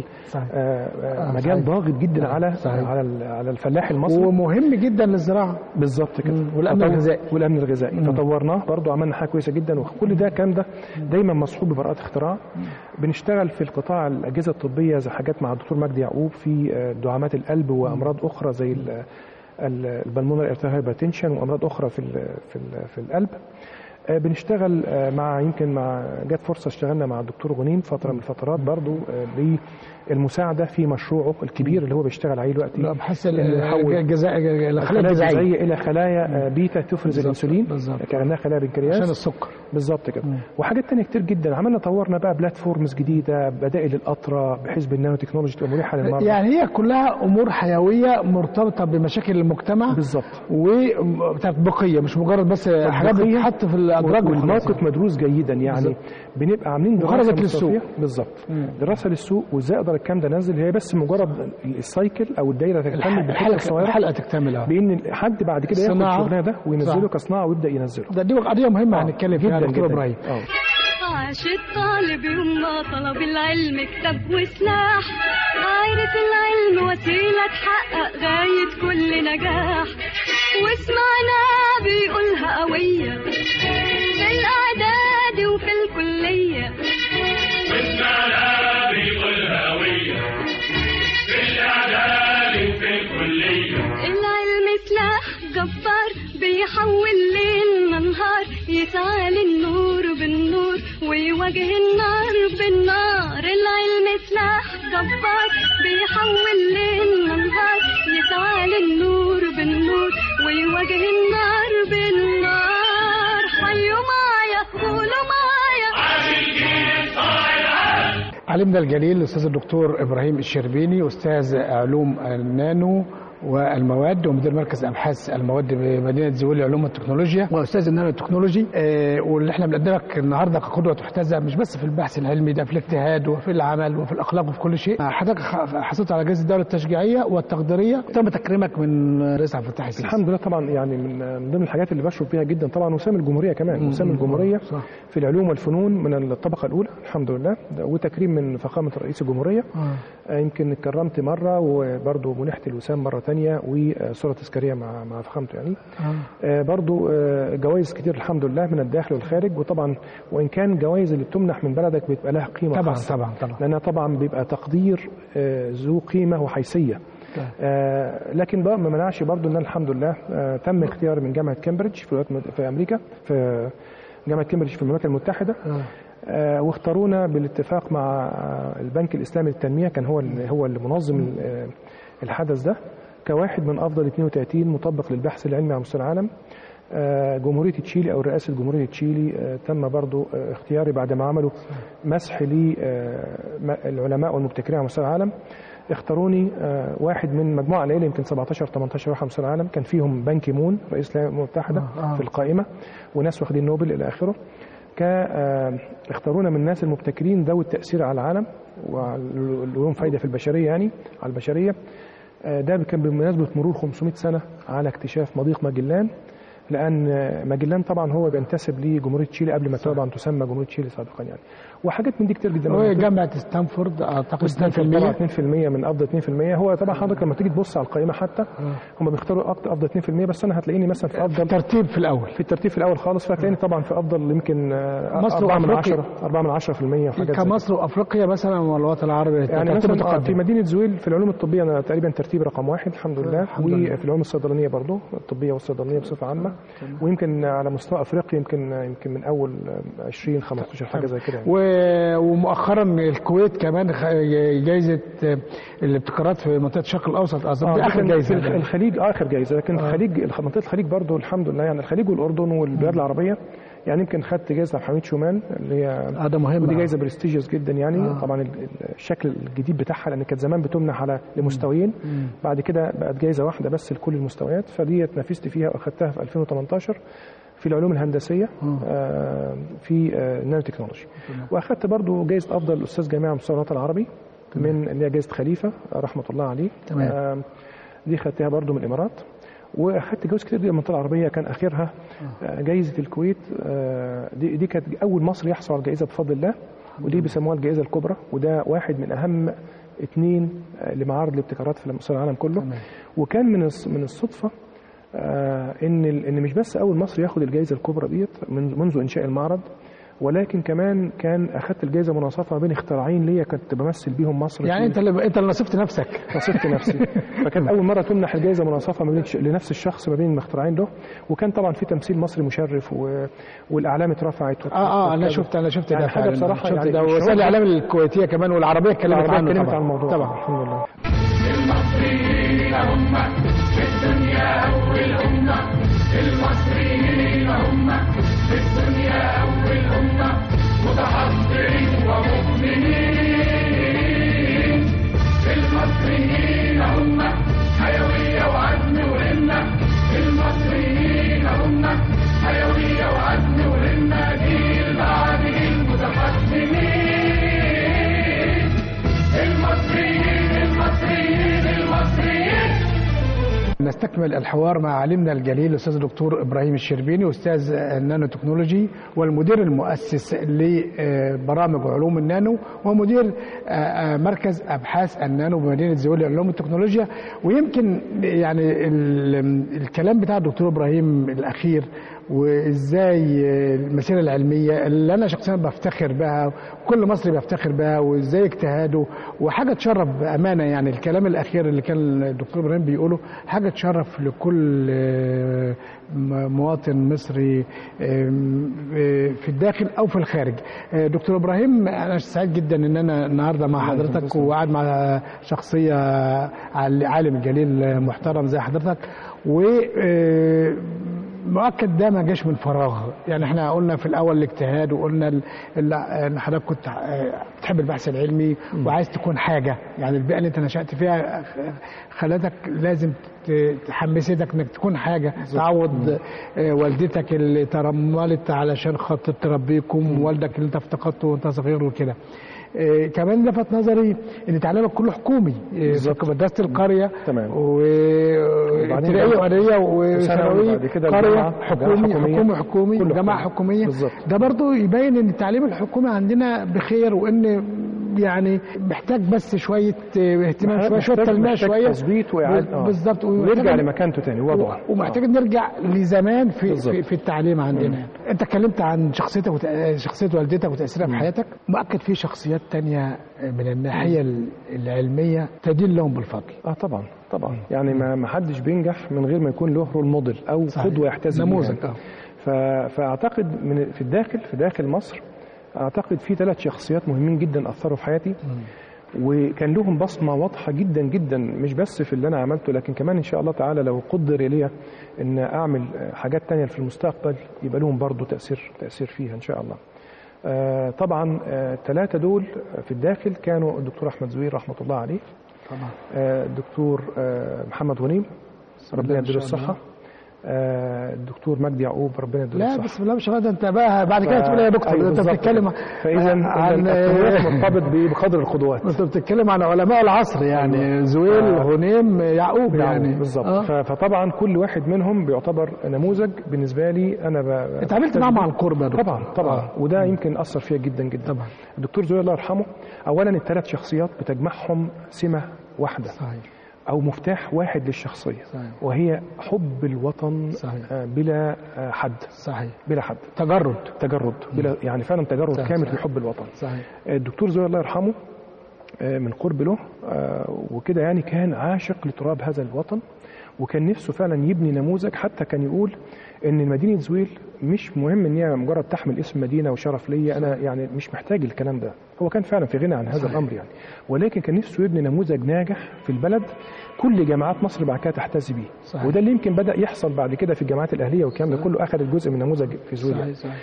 مجال ضاغط جدا على الفلاح المصري، ومهم جدا للزراعة. بالظبط كده، والأمن الغذائي فطورناه برضو، عملنا حاجة كويسة جدا. وكل ده كان ده دايما مصحوب ببراءات اختراع. بنشتغل في القطاع الأجهزة الطبية زي حاجات مع الدكتور مجدي يعقوب في دعامات القلب وأمراض أخرى زي البلمونر ارتيريال هايبرتنشن وامراض اخرى في القلب. بنشتغل جت فرصه اشتغلنا مع الدكتور غنيم فتره من الفترات برضو بالمساعده في مشروعه الكبير اللي هو بيشتغل عليه دلوقتي، بحث الخلايا الجذعيه الى خلايا بيتا تفرز الانسولين كانها خلايا بنكرياس عشان السكر بالظبط كده. وحاجات تانية كتير جدا عملنا، طورنا بقى بلاتفورمز جديده، بدائل القطره بحيث بالنانو تكنولوجي تبقى مريحه للمرضى. يعني هي كلها امور حيويه مرتبطه بمشاكل المجتمع بالظبط، وتطبيقيه مش مجرد بس حاجات بتتحط في الادراج. والموقف مدروس جيدا يعني بالزبط. بنبقى عاملين دراسه للسوق بالظبط، دراسه للسوق وازاي اقدر الكلام ده انزل. هي بس مجرد السايكل او الدايره تكتمل بحلقه صغيره، الحلقه تكتمل بان حد بعد كده ياخد الشغل ده وينزله كصناعه ويبدا ينزله. دي قضيه مهمه هنتكلم فيها دكتور ابراهيم. عاش الطالب يوم ما طلب العلم كتاب وسلاح، عايرة العلم وسيلة تحقق غاية كل نجاح، واسمعنا بيقولها قوية في الإعداد وفي الكلية، واسمعنا بيقولها قوية في الإعداد وفي الكلية. العلم سلاح جبار بيحول ليلنا نهار، يسعى للنور بالنور ويواجه النار بالنار. العلم سلاح جبار بيحول ليلنا نهار، يسعى للنور بالنور ويواجه النار بالنار. حيوا معايا قولوا معايا علمنا الجليل الاستاذ الدكتور ابراهيم الشربيني، استاذ علوم النانو والمواد ومدير مركز ابحاث المواد بمدينه زويل لعلوم والتكنولوجيا واستاذ النانو التكنولوجي. واللي احنا بنقدمك النهارده كقدوه تحتذى مش بس في البحث العلمي ده، في الاجتهاد وفي العمل وفي الاخلاق وفي كل شيء. حضرتك حصلت على جائزه الدوله التشجيعيه والتقديريه، تم تكريمك من رئيس عبد الفتاح السيسي. الحمد لله طبعا، يعني من ضمن الحاجات اللي بشرف بيها جدا طبعا وسام الجمهوريه كمان، وسام الجمهوريه في العلوم والفنون من الطبقه الاولى الحمد لله، وتكريم من فخامه رئيس الجمهوريه. يمكن اتكرمت مره وبرضه منحت الوسام مره ثانيه وصوره تذكاريه مع فخامته يعني. برضه جوائز كتير الحمد لله من الداخل والخارج. وطبعا وان كان الجوائز اللي بتمنح من بلدك بيبقى لها قيمه خاصه طبعا لانها طبعا بيبقى تقدير ذو قيمه وحيثيه. لكن بقى ما منعش برضه ان الحمد لله تم اختياري من جامعه كامبريدج في امريكا، في جامعه كامبريدج في المملكه المتحده. واختارونا بالاتفاق مع البنك الاسلامي للتنميه، كان هو اللي منظم الحدث ده، كواحد من افضل 32 مطبق للبحث العلمي على مستوى العالم. جمهوريه تشيلي او رئاسه جمهوريه تشيلي تم برضو اختياري بعد ما عملوا مسح للعلماء والمبتكرين على مستوى العالم. اختاروني واحد من مجموعه قليله يمكن 17 18 واحد على مستوى العالم، كان فيهم بان كي مون رئيس الامم المتحده في القائمه وناس واخدين نوبل الى اخره. اختارونا من الناس المبتكرين ذوي التاثير على العالم ولهم فايده في البشريه يعني على البشريه. ده كان بمناسبه مرور 500 سنه على اكتشاف مضيق ماجلان، لان ماجلان طبعا هو بينتسب لجمهوريه تشيلي قبل ما طبعا تسمى جمهوريه تشيلي سابقا يعني. وحاجات من دي كتير جدا. هو جامعه ستانفورد اعتقد 2% من افضل 2%. هو طبعا حضرتك لما تيجي تبص على القائمه حتى هم بيختاروا افضل 2%، بس انا هتلاقيني مثلا في افضل ترتيب في الترتيب في الاول خالص، فهتلاقيني طبعا في افضل يمكن 4 من 10% وحاجات كمصر وافريقيا مثلا والوطن العربي يعني. مثلا في مدينه زويل في العلوم الطبيه انا تقريبا ترتيب رقم 1 الحمد لله. وفي العلوم الصيدلانيه برضه الطبيه والصيدلانيه بصفه عامه. ويمكن على مستوى افريقيا يمكن من اول 20 15 حاجه زي كده يعني. ومؤخرا الكويت كمان جائزه الابتكارات في منطقه الشرق الاوسط اظن اخر جائزه. الخليج اخر جائزه، لكن منطقه الخليج برضه الحمد لله يعني. الخليج والاردن والبلاد العربيه يعني. يمكن خدت جائزه عبد الحميد شومان اللي هي ده مهم، ودي جائزه برستيجيوس جدا يعني. طبعا الشكل الجديد بتاعها لان كانت زمان بتمنح على لمستويين، بعد كده بقت جائزه واحده بس لكل المستويات. فدي اتنافست فيها واخدتها في 2018 في العلوم الهندسيه في النانو تكنولوجي. واخدت برضو جائزه افضل استاذ جامعه على مستوى الوطن العربي من اللي هي جائزه خليفه رحمه الله عليه. دي خدتها برضو من الامارات. واخدت جوائز كتير من المنطقه العربيه، كان اخرها جائزه الكويت. دي كانت اول مصري يحصل على الجائزه بفضل الله، ودي بيسموها الجائزه الكبرى. وده واحد من اهم 2 لمعارض الابتكارات في مستوى العالم كله. وكان من الصدفه ان مش بس اول مصري ياخد الجائزه الكبرى ديت منذ انشاء المعرض، ولكن كمان كان اخذت الجائزه مناصفه بين اختراعين ليا كنت بمثل بيهم مصر. يعني انت اللي نصفت نفسك. نصفت نفسي. فكانت اول مره تمنح الجائزه مناصفه لنفس الشخص ما بين الاختراعين ده، وكان طبعا في تمثيل مصري مشرف والاعلام اترفعت. انا شفت يعني ده حاجه بصراحه يعني ده وسائل الاعلام الكويتيه كمان والعربيه اتكلمت عن الموضوع طبعا. الحمد لله. المصريين هم في الدنيا أول أمة، المصريين هم في الدنيا أول أمة، متحضرين ومؤمنين. المصريين هم حيوية وعزم وهمة، المصريين هم حيوية وعزم وهمة، جيل بعد جيل متقدمين. المصريين المصريين المصريين. نستكمل الحوار مع عالمنا الجليل الأستاذ الدكتور إبراهيم الشربيني، أستاذ النانو تكنولوجي والمدير المؤسس لبرامج علوم النانو ومدير مركز أبحاث النانو بمدينة زويل لعلوم التكنولوجيا. ويمكن يعني الكلام بتاع الدكتور إبراهيم الأخير وازاي المسيره العلميه اللي انا شخصيا بفتخر بها وكل مصري بيفتخر بها، وازاي اجتهاده وحاجه تشرف بامانه. يعني الكلام الاخير اللي كان الدكتور ابراهيم بيقوله حاجه تشرف لكل مواطن مصري في الداخل او في الخارج. دكتور ابراهيم، انا سعيد جدا ان انا النهارده مع حضرتك وقاعد مع شخصيه عالم جليل محترم زي حضرتك، و مؤكد ده ما جاش من فراغ. يعني احنا قلنا في الاول الاجتهاد، وقلنا ان حضرتك كنت بتحب البحث العلمي وعايز تكون حاجه، يعني البيئه اللي انت نشأت فيها خلتك لازم تحمستك انك تكون حاجه تعوض والدتك اللي ترملت علشان خاطر تربيكم، والدك اللي انت افتقدته وانت صغير وكده. كمان لفت نظري ان تعليمك كله حكومي في مدرسه القريه، تمام، وابتدائيه وعاديه وثانوي قريه حكومي وجامعه حكوميه. ده برضو يبين ان التعليم الحكومي عندنا بخير، وان يعني محتاج بس شويه اهتمام، شويه تلميع، شويه تظبيط واعاده بالظبط، ويرجع لمكانته تاني وضعه، ومحتاج نرجع لزمان في التعليم عندنا. انت اتكلمت عن شخصيتك شخصيه والدتك وتاثيرها في حياتك، مؤكد في شخصيات تانية من الناحيه العلميه تدين لهم بالفضل. طبعا يعني ما حدش بينجح من غير ما يكون له رول موديل او قدوه يحتذي بيها، نموذج. فاعتقد في داخل مصر اعتقد في 3 شخصيات مهمين جدا اثروا في حياتي، وكان لهم بصمه واضحه جدا جدا، مش بس في اللي انا عملته، لكن كمان ان شاء الله تعالى لو قدر لي ان اعمل حاجات تانية في المستقبل يبقى لهم برضو تاثير فيها ان شاء الله. طبعا 3 دول في الداخل كانوا الدكتور احمد زويل رحمه الله عليه، طبعا الدكتور محمد غنيم ربنا يديله الصحه، الدكتور مجدي يعقوب ربنا يديله الصحه. لا بسم الله ما شاء الله، انت بقى بعد كده تقول يا دكتور انت بتتكلم فاذا عن مرتبط بقدر القدوات، انت بتتكلم عن علماء العصر يعني زويل غنيم يعقوب يعني بالظبط. فطبعا كل واحد منهم بيعتبر نموذج بالنسبه لي. انا اتعاملت معاهم عن قرب يا دكتور. طبعا وده يمكن اثر فيا جدا جدا. طبعا الدكتور زويل الله يرحمه، اولا ال3 شخصيات بتجمعهم سمه واحده، صحيح، أو مفتاح واحد للشخصية، صحيح، وهي حب الوطن، صحيح، بلا حد، صحيح، بلا حد، تجرد بلا، يعني فعلا تجرد، صحيح، كامل في حب الوطن، صحيح. الدكتور زويل الله يرحمه من قرب له وكده يعني كان عاشق لتراب هذا الوطن، وكان نفسه فعلا يبني نموذج. حتى كان يقول ان مدينه زويل مش مهم ان هي مجرد تحمل اسم مدينه وشرف ليا انا، يعني مش محتاج الكلام ده. هو كان فعلا في غنى عن هذا الامر يعني، ولكن كان نفسه يبني نموذج ناجح في البلد كل جامعات مصر بعد كده تحتذي بيه، وده اللي يمكن بدا يحصل بعد كده في الجامعات الاهليه والكلام ده كله، اخذ الجزء من نموذج في زويل. صحيح.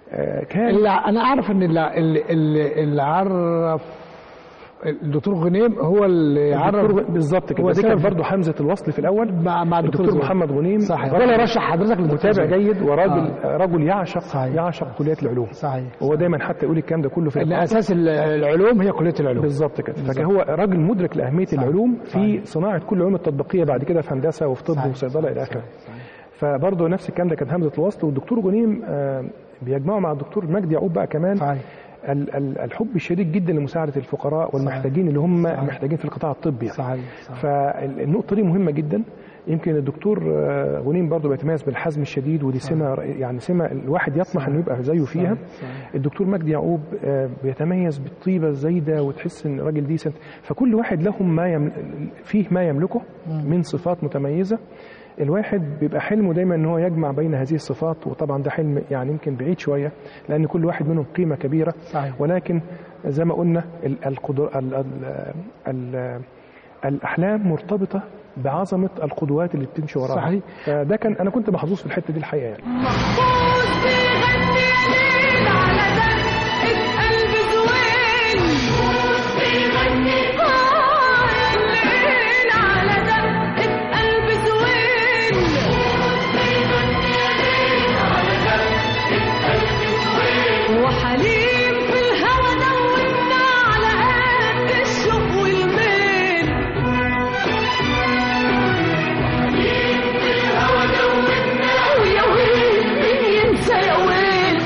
كان انا اعرف ان اللي عرف الدكتور غنيم هو اللي عرف بالظبط كده. دي كانت برضه حمزه الوصل في الاول مع الدكتور محمد غنيم، ولا رشح حضرتك متابع جيد وراجل رجل يعشق كليه العلوم، صحيح. هو دايما حتى يقول الكلام ده كله في ان اساس العلوم هي كليه العلوم بالظبط كده. فهو راجل مدرك لاهميه العلوم في صناعه كل العلوم التطبيقيه بعد كده في هندسه وفي طب وصيدله الى اخره. فبرضه نفس الكلام ده كان همزه الوصل. والدكتور غنيم بيجمعه مع الدكتور مجدي يعقوب بقى كمان، صحيح، الحب الشديد جدا لمساعده الفقراء والمحتاجين اللي هم محتاجين في القطاع الطبي يعني. صحيح. فالنقطه دي مهمه جدا، يمكن الدكتور غنيم برضو بيتميز بالحزم الشديد، ودي سمة يعني سمة الواحد يطمح انه يبقى زيه فيها. الدكتور مجدي يعقوب بيتميز بالطيبة الزايدة، وتحس ان راجل ديسنت. فكل واحد لهم فيه ما يملكه من صفات متميزة. الواحد بيبقى حلمه دايما ان هو يجمع بين هذه الصفات، وطبعا ده حلم يعني يمكن بعيد شوية لان كل واحد منهم قيمة كبيرة. ولكن زي ما قلنا الأحلام مرتبطة بعظمة القدوات اللي بتمشي وراها. صحيح. فده كان أنا كنت محظوظ في الحتة دي الحقيقة يعني. محفوظ بيغني ليل على دقة قلب زوين، محفوظ بيغني ليل على دقة قلب زوين، محفوظ بيغني ليل على دقة قلب زوين، وحليم في الهوى دوبنا على قد الشوق والميل، حليم في الهوى دوبنا ويا ويل مين ينسى يا ويل،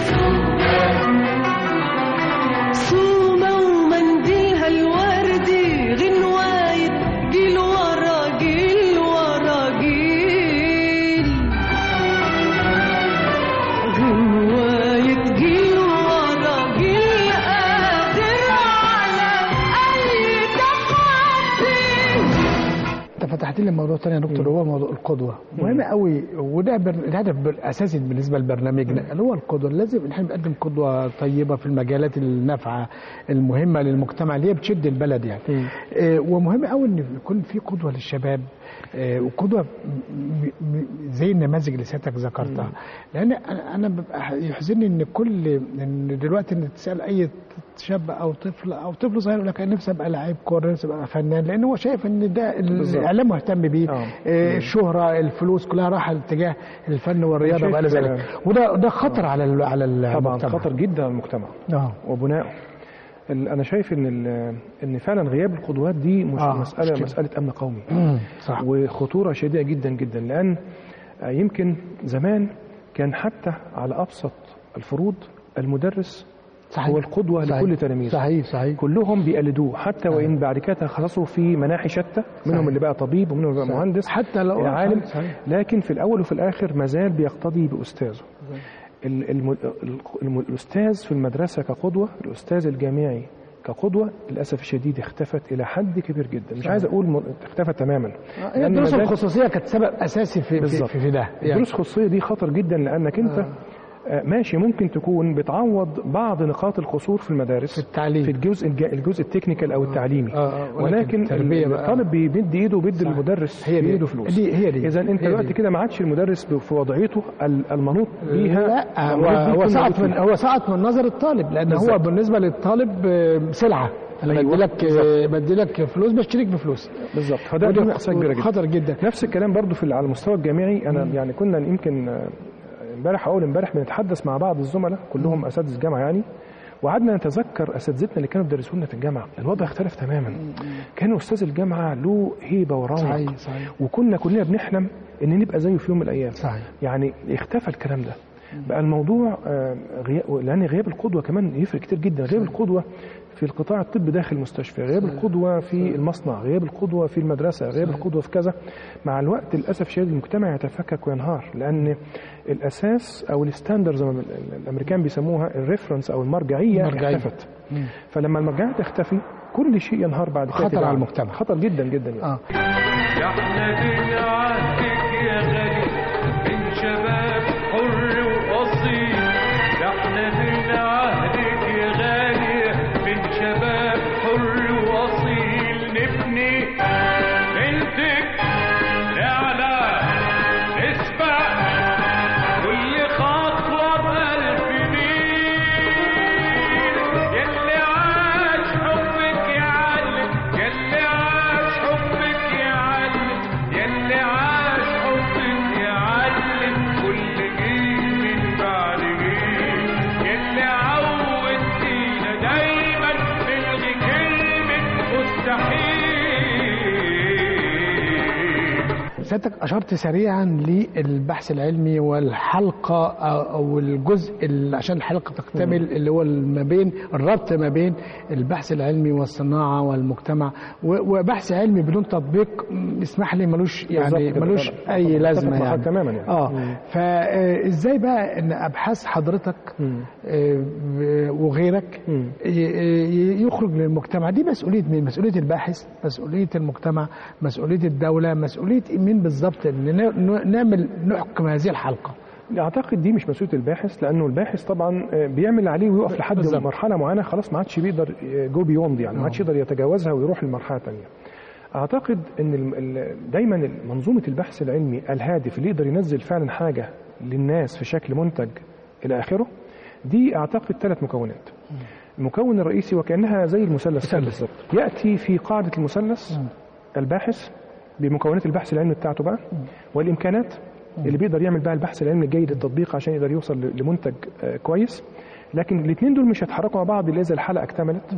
سومة ومنديلها الوردي غنواية جيل ورا جيل ورا جيل، غنواية جيل ورا جيل قادر على أي تحدي. انت فتحت لي موضوع تاني يا دكتور، هو موضوع القدوه مهم قوي، وده الهدف الاساسي بالنسبه لبرنامجنا اللي هو القدوه. لازم احنا نقدم قدوه طيبه في المجالات النافعه المهمه للمجتمع اللي هي بتشد البلد يعني. ومهم قوي ان يكون في قدوه للشباب، وقدوه زي النماذج اللي سيادتك ذكرتها. لان انا ببقى يحزنني ان دلوقتي ان تسال اي شاب او طفل صغير يقول لك انا نفسي ابقى لعيب كوره، نفسي ابقى فنان، لان هو شايف ان ده الاعلام مهتم بيه. الشهره، الفلوس كلها رايحه لاتجاه الفن والرياضه وما الى ذلك، وده خطر على المجتمع. طبعا خطر جدا على المجتمع وبنائه. انا شايف ان فعلا غياب القدوات دي مساله امن قومي. صح. وخطوره شديده جدا جدا، لان يمكن زمان كان حتى على ابسط الفروض المدرس صحيح. هو القدوه صحيح. لكل تلاميذه. صحيح. كلهم بيقلدوه، حتى وان بعد كده تخصصوا في مناحي شتى، منهم اللي بقى طبيب ومنهم اللي بقى مهندس حتى لو عالم. لكن في الاول وفي الاخر ما زال بيقتدي باستاذه. الاستاذ في المدرسه كقدوه، الاستاذ الجامعي كقدوه، للاسف الشديد اختفت الى حد كبير جدا. مش عايز اقول اختفت تماما، الدروس الخصوصيه كانت سبب اساسي في ده يعني. الدروس الخصوصيه دي خطر جدا، لانك انت ماشي ممكن تكون بتعوض بعض نقاط القصور في المدارس، في التعليم، في الجزء التكنيكال او التعليمي. ولكن الطالب بيدي ايده وبيدي المدرس بايده فلوس. هي دي. اذا انت دلوقتي كده ما عادش المدرس في وضعيته المنوط بيها. لا، هو سقط من نظر الطالب، لان بالزبط. هو بالنسبه للطالب سلعه. انا بدي لك فلوس بشتريك بفلوس. بالظبط. فده مأساة كبيره جدا. خطر جدا. نفس الكلام برضو على المستوى الجامعي. انا يعني كنا يمكن امبارح بنتحدث مع بعض الزملاء كلهم اساتذه جامعه يعني، وقعدنا نتذكر اساتذتنا اللي كانوا بيدرسوا لنا في الجامعه. الوضع اختلف تماما. كان استاذ الجامعه له هيبه ورونق، وكنا كلنا بنحلم ان نبقى زيه في يوم من الايام. يعني اختفى الكلام ده. بقى الموضوع لان غياب القدوه كمان يفرق كتير جدا. غياب القدوه في القطاع الطبي داخل المستشفى، غياب القدوه في المصنع، غياب القدوه في المدرسه، غياب القدوه في كذا. مع الوقت للاسف الشديد المجتمع يتفكك وينهار، لان الاساس او الستاندرز زي ما الامريكان بيسموها الريفرنس او المرجعيه اختفت. فلما المرجعيه تختفي كل شيء ينهار بعد كده. خطر على المجتمع، خطر جدا جدا يعني. يا حنين عهدك يا غالي من شباب حر واصيل، يا حنين عهدك يا غالي من شباب حر واصيل، نبني بنتك نعلى نسبق كل خطوه بألف ميل، يلي عاش حبك يعلم، يلي عاش حبك يعلم، يلي عاش حبك سيادتك اشرت سريعا للبحث العلمي والحلقه او الجزء اللي عشان الحلقه تكتمل اللي هو ما بين الربط ما بين البحث العلمي والصناعه والمجتمع، وبحث علمي بدون تطبيق اسمح لي ملوش اي لازمه يعني تماما يعني. فازاي بقى ان ابحاث حضرتك وغيرك يخرج للمجتمع؟ دي مسؤوليه مين؟ مسؤوليه الباحث، مسؤوليه المجتمع، مسؤوليه الدوله، مسؤوليه مين بالظبط ان نحكم هذه الحلقه؟ اعتقد دي مش مسؤوليه الباحث، لانه الباحث طبعا بيعمل عليه ويقف لحد مرحله معينه، خلاص ما عادش بيقدر جو بيوند يعني، ما عادش يقدر يتجاوزها ويروح لمرحله ثانيه. اعتقد ان دايما منظومه البحث العلمي الهادف اللي يقدر ينزل فعلا حاجه للناس في شكل منتج الى اخره، دي اعتقد 3 مكونات. المكون الرئيسي وكانها زي المثلث بالظبط، ياتي في قاعده المثلث الباحث بمكونات البحث العلمي بتاعته بقى، والامكانات اللي بيقدر يعمل بقى البحث العلمي الجيد التطبيق عشان يقدر يوصل لمنتج كويس. لكن الاثنين دول مش هيتحركوا مع بعض الا اذا الحلقه اكتملت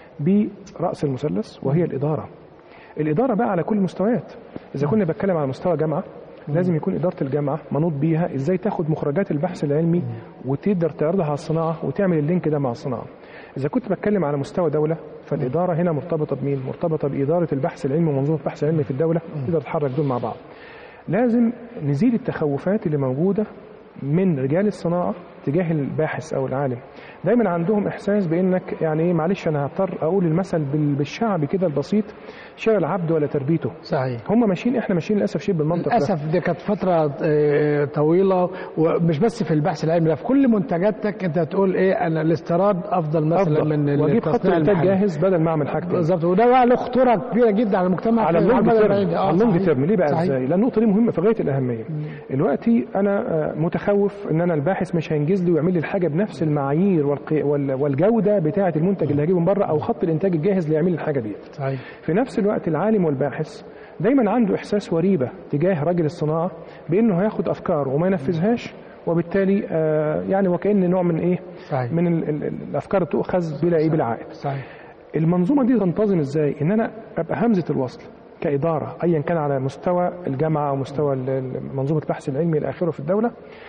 براس المثلث وهي الاداره. الاداره بقى على كل المستويات. اذا كنا بتكلم على مستوى جامعه، لازم يكون اداره الجامعه منوط بيها ازاي تاخد مخرجات البحث العلمي وتقدر تعرضها على الصناعه وتعمل اللينك ده مع الصناعه. اذا كنت بتكلم على مستوى دوله، فالاداره هنا مرتبطه بمين؟ مرتبطه باداره البحث العلمي ومنظومه البحث العلمي في الدوله، تقدر تحرك دول مع بعض. لازم نزيل التخوفات اللي موجوده من رجال الصناعه تجاه الباحث او العالم. دايما عندهم احساس بانك يعني ايه، معلش انا هضطر اقول المثل بالشعبي كده البسيط، شراء العبد ولا تربيته. صحيح. هم ماشيين، احنا ماشيين للاسف شيء بالمنطق للاسف. دي كانت فتره طويله، ومش بس في البحث العلمي، لا في كل منتجاتك انت تقول ايه، انا الاستيراد افضل مثلا من واجيب خط انتاج جاهز بدل ما اعمل حاجه بالظبط. وده بقى له خطوره كبيره جدا على المجتمع على اللونج تيرم. ليه بقى؟ ازاي؟ لان النقطه دي مهمه في غايه الاهميه. دلوقتي انا متخوف ان انا الباحث مش هينجز لي ويعمل لي الحاجه بنفس المعايير والجوده بتاعه المنتج اللي هجيبه من بره، او خط الانتاج الجاهز اللي يعمل لي الحاجه دي. صحيح. في نفس الوقت العالم والباحث دايما عنده احساس وريبه تجاه راجل الصناعه بانه هياخد افكار وما ينفذهاش، وبالتالي يعني وكأن نوع من ايه؟ صحيح. من الافكار تؤخذ بلا عائد. صحيح. المنظومه دي تنتظم ازاي؟ ان انا ابقى همزه الوصل كاداره ايا كان على مستوى الجامعه او مستوى منظومه البحث العلمي الى اخره في الدوله،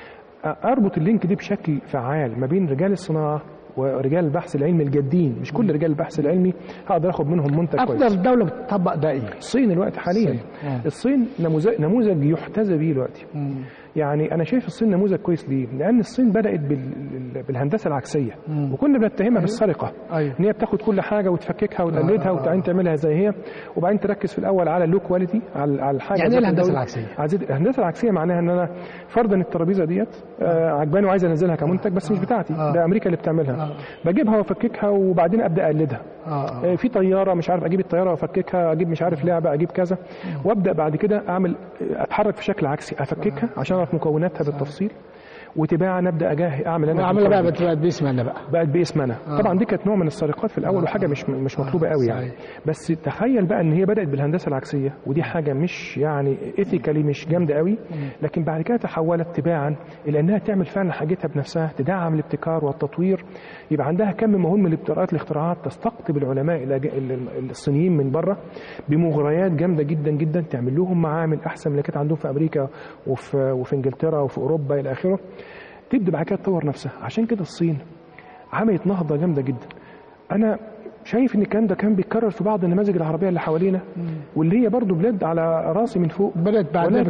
اربط اللينك دي بشكل فعال ما بين رجال الصناعه ورجال البحث العلمي الجادين. مش كل رجال البحث العلمي هقدر اخد منهم منتج كويس. افضل دوله بتطبق ده ايه؟ الصين الوقت حاليا. الصين نموذج يحتذى به دلوقتي. يعني انا شايف الصين نموذج كويس ليه؟ لان الصين بدات بالهندسه العكسيه، وكنا بنتهمها بالسرقه. ان هي بتاخد كل حاجه وتفككها وتقلدها وبعدين تعملها زي هي، وبعدين تركز في الاول على اللو كواليتي، على الحاجه. يعني ايه الهندسه العكسيه؟ الهندسه العكسيه معناها ان انا فرضا الترابيزه ديت عجباني وعايز انزلها كمنتج، بس مش بتاعتي، ده امريكا اللي بتعملها. بجيبها وافككها وبعدين ابدا اقلدها. في طياره مش عارف، اجيب الطياره وافككها، اجيب مش عارف لعبه، اجيب كذا، وابدا بعد كده اتحرك في شكل عكسي، افككها عشان اعرف مكوناتها بالتفصيل، وتباعا نبدا اعمل انا بقى باسم انا بقت باسم انا. طبعا دي كانت نوع من السرقات في الاول وحاجه مش مطلوبه قوي يعني. بس تخيل بقى ان هي بدات بالهندسه العكسيه، ودي حاجه مش يعني ايثيكالي مش جامده قوي، لكن بعد كده تحولت تباعا الى انها تعمل فعلا حاجتها بنفسها، تدعم الابتكار والتطوير، يبقى عندها كم مهم من الاختراعات تستقطب العلماء الصينيين من بره بمغريات جامده جدا جدا، تعمل لهم معامل احسن من اللي كانت عندهم في امريكا وفي انجلترا وفي اوروبا الى اخره، تبدا بعد كده تطور نفسها. عشان كده الصين عملت نهضه جامده جدا. انا شايف ان الكلام ده كان بيتكرر في بعض النماذج العربيه اللي حوالينا، واللي هي برضو بلاد على راسي من فوق، بدات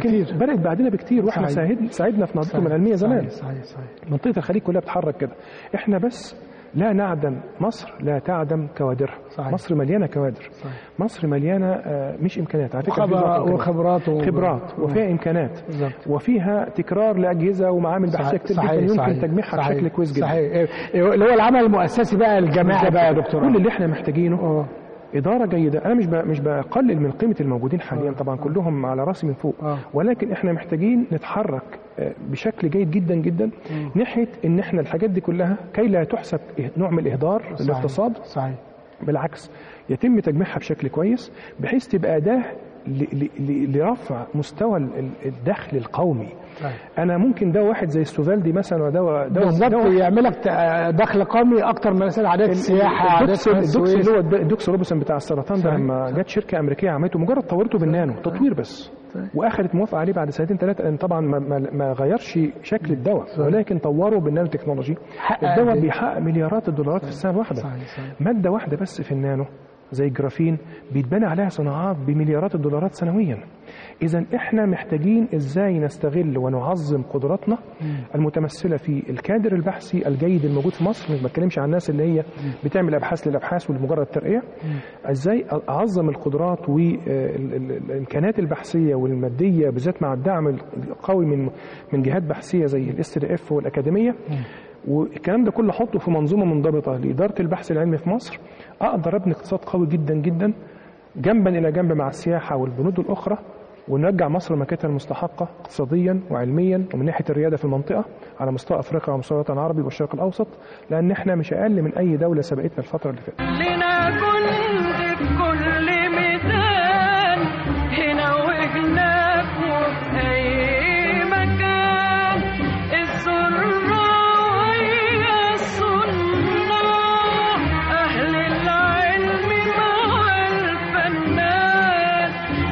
بعدنا بكتير واحنا ساعدنا في نهضتهم العلميه زمان. صحيح. منطقه الخليج كلها بتتحرك كده. احنا بس لا نعدم، مصر لا تعدم كوادرها. مصر مليانه كوادر. صحيح. مصر مليانه مش امكانيات على فكره، وخبرات وفيها امكانات بالزبط. وفيها تكرار لاجهزه ومعامل بحثيه كتير جدا يمكن تجميعها بشكل كويس جدا. صحيح. اللي هو العمل المؤسسي بقى الجماعي بقى يا دكتور، كل اللي احنا محتاجينه إدارة جيدة. أنا مش بقلل من قيمة الموجودين حاليا، طبعا كلهم على راسي من فوق، ولكن احنا محتاجين نتحرك بشكل جيد جدا جدا ناحية إن احنا الحاجات دي كلها كي لا تحسب نوع من الإهدار للاقتصاد. صحيح. بالعكس يتم تجميعها بشكل كويس بحيث تبقى أداة لرفع مستوى الدخل القومي. انا ممكن ده واحد زي السوفالدي مثلا، وده بالظبط يعمل لك دخل قومي اكتر من مثلا عادات السياحه، الدوكس اللي هو الدوكس روبوسن بتاع السرطان ده، لما جت شركه امريكيه عملته، مجرد طورته بالنانو تطوير بس، واخذت موافقه عليه بعد سنتين ثلاثه، لان طبعا ما غيرش شكل الدواء، ولكن طوره بالنانو تكنولوجي. الدواء بيحقق مليارات الدولارات في السنه الواحده. ماده واحده بس في النانو زي الجرافين بيتبنى عليها صناعات بمليارات الدولارات سنويا. إذا إحنا محتاجين إزاي نستغل ونعظم قدراتنا المتمثلة في الكادر البحثي الجيد الموجود في مصر. ما بتكلمش عن الناس اللي هي بتعمل أبحاث للأبحاث ولمجرد ترقية. إزاي أعظم القدرات والإمكانات البحثية والمادية، بالذات مع الدعم القوي من جهات بحثية زي الSTF والأكاديمية، والكلام ده كله حطه في منظومة منضبطة لإدارة البحث العلمي في مصر. أقدر أبني اقتصاد قوي جدا جدا جنبا إلى جنب مع السياحة والبنود الأخرى، ونرجع مصر مكانتها المستحقة اقتصاديا وعلميا ومن ناحية الريادة في المنطقة على مستوى أفريقيا ومستوى الوطن العربي والشرق الأوسط، لأن احنا مش أقل من أي دولة سبقتنا الفترة اللي فاتت. لنا جند في كل ميدان، هنا وهناك وفي أي مكان، الزراعية الصناع، أهل العلم مع الفنان،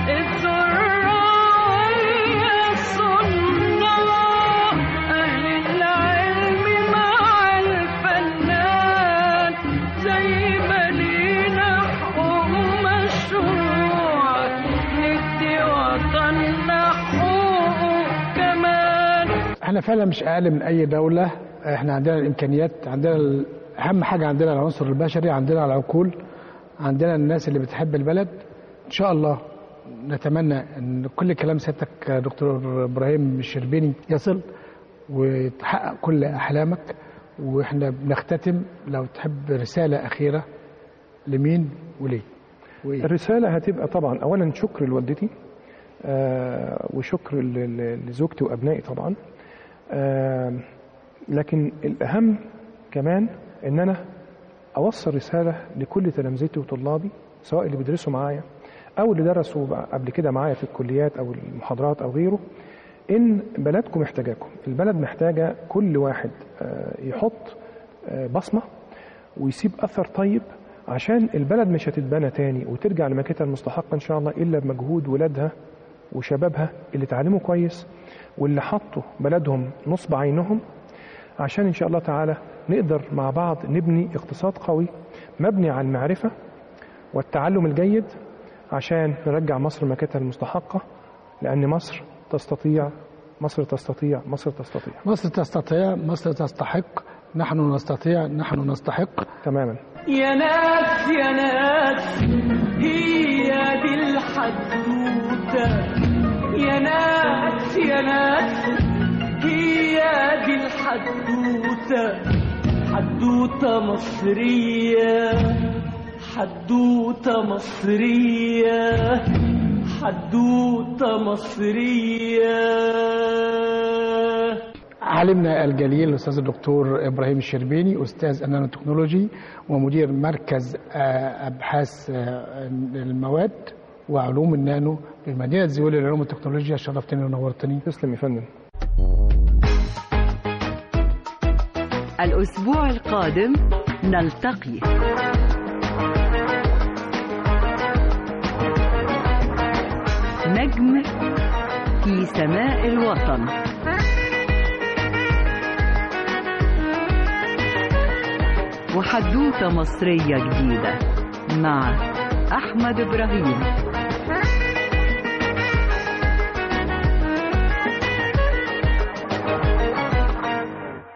الزراعية الصناع، أهل العلم مع الفنان، زي ما لينا حقوق مشروع، ندي وطننا حقوقه كمان. احنا فعلا مش اقل من اي دوله. احنا عندنا الامكانيات، عندنا اهم حاجه، عندنا العنصر البشري، عندنا العقول، عندنا الناس اللي بتحب البلد. ان شاء الله نتمنى ان كل كلام سيادتك دكتور ابراهيم الشربيني يصل وتحقق كل احلامك. واحنا بنختتم، لو تحب رساله اخيره لمين وليه؟ الرسالة هتبقى طبعا أولا شكر لوالدتي، وشكر لزوجتي وأبنائي طبعا، لكن الأهم كمان إن أنا أوصل رسالة لكل تلامذتي وطلابي، سواء اللي بيدرسوا معايا أو اللي درسوا قبل كده معايا في الكليات أو المحاضرات أو غيره، إن بلدكم محتاجاكم. البلد محتاجة كل واحد يحط بصمة ويسيب أثر طيب، عشان البلد مش هتتبنى تاني وترجع لمكانتها المستحقة إن شاء الله إلا بمجهود ولادها وشبابها اللي تعلموا كويس واللي حطوا بلدهم نصب عينهم، عشان إن شاء الله تعالى نقدر مع بعض نبني اقتصاد قوي مبني على المعرفة والتعلم الجيد، عشان نرجع مصر مكانتها المستحقة. لأن مصر تستطيع، مصر تستطيع، مصر تستطيع، مصر تستطيع، مصر تستحق، نحن نستطيع، نحن نستحق. تماما. يا ناس يا ناس، هي دي الحدوتة. يا ناس يا ناس، هي دي الحدوتة. حدوتة مصرية، حدوتة مصرية، حدوتة مصرية. عالمنا الجليل الأستاذ الدكتور إبراهيم الشربيني، أستاذ النانو تكنولوجي ومدير مركز أبحاث المواد وعلوم النانو بمدينة زويل للعلوم والتكنولوجيا. شرفتني ونورتني. تسلم يا فندم. الأسبوع القادم نلتقي. نجم في سماء الوطن. وحدوتة مصرية جديدة مع أحمد إبراهيم.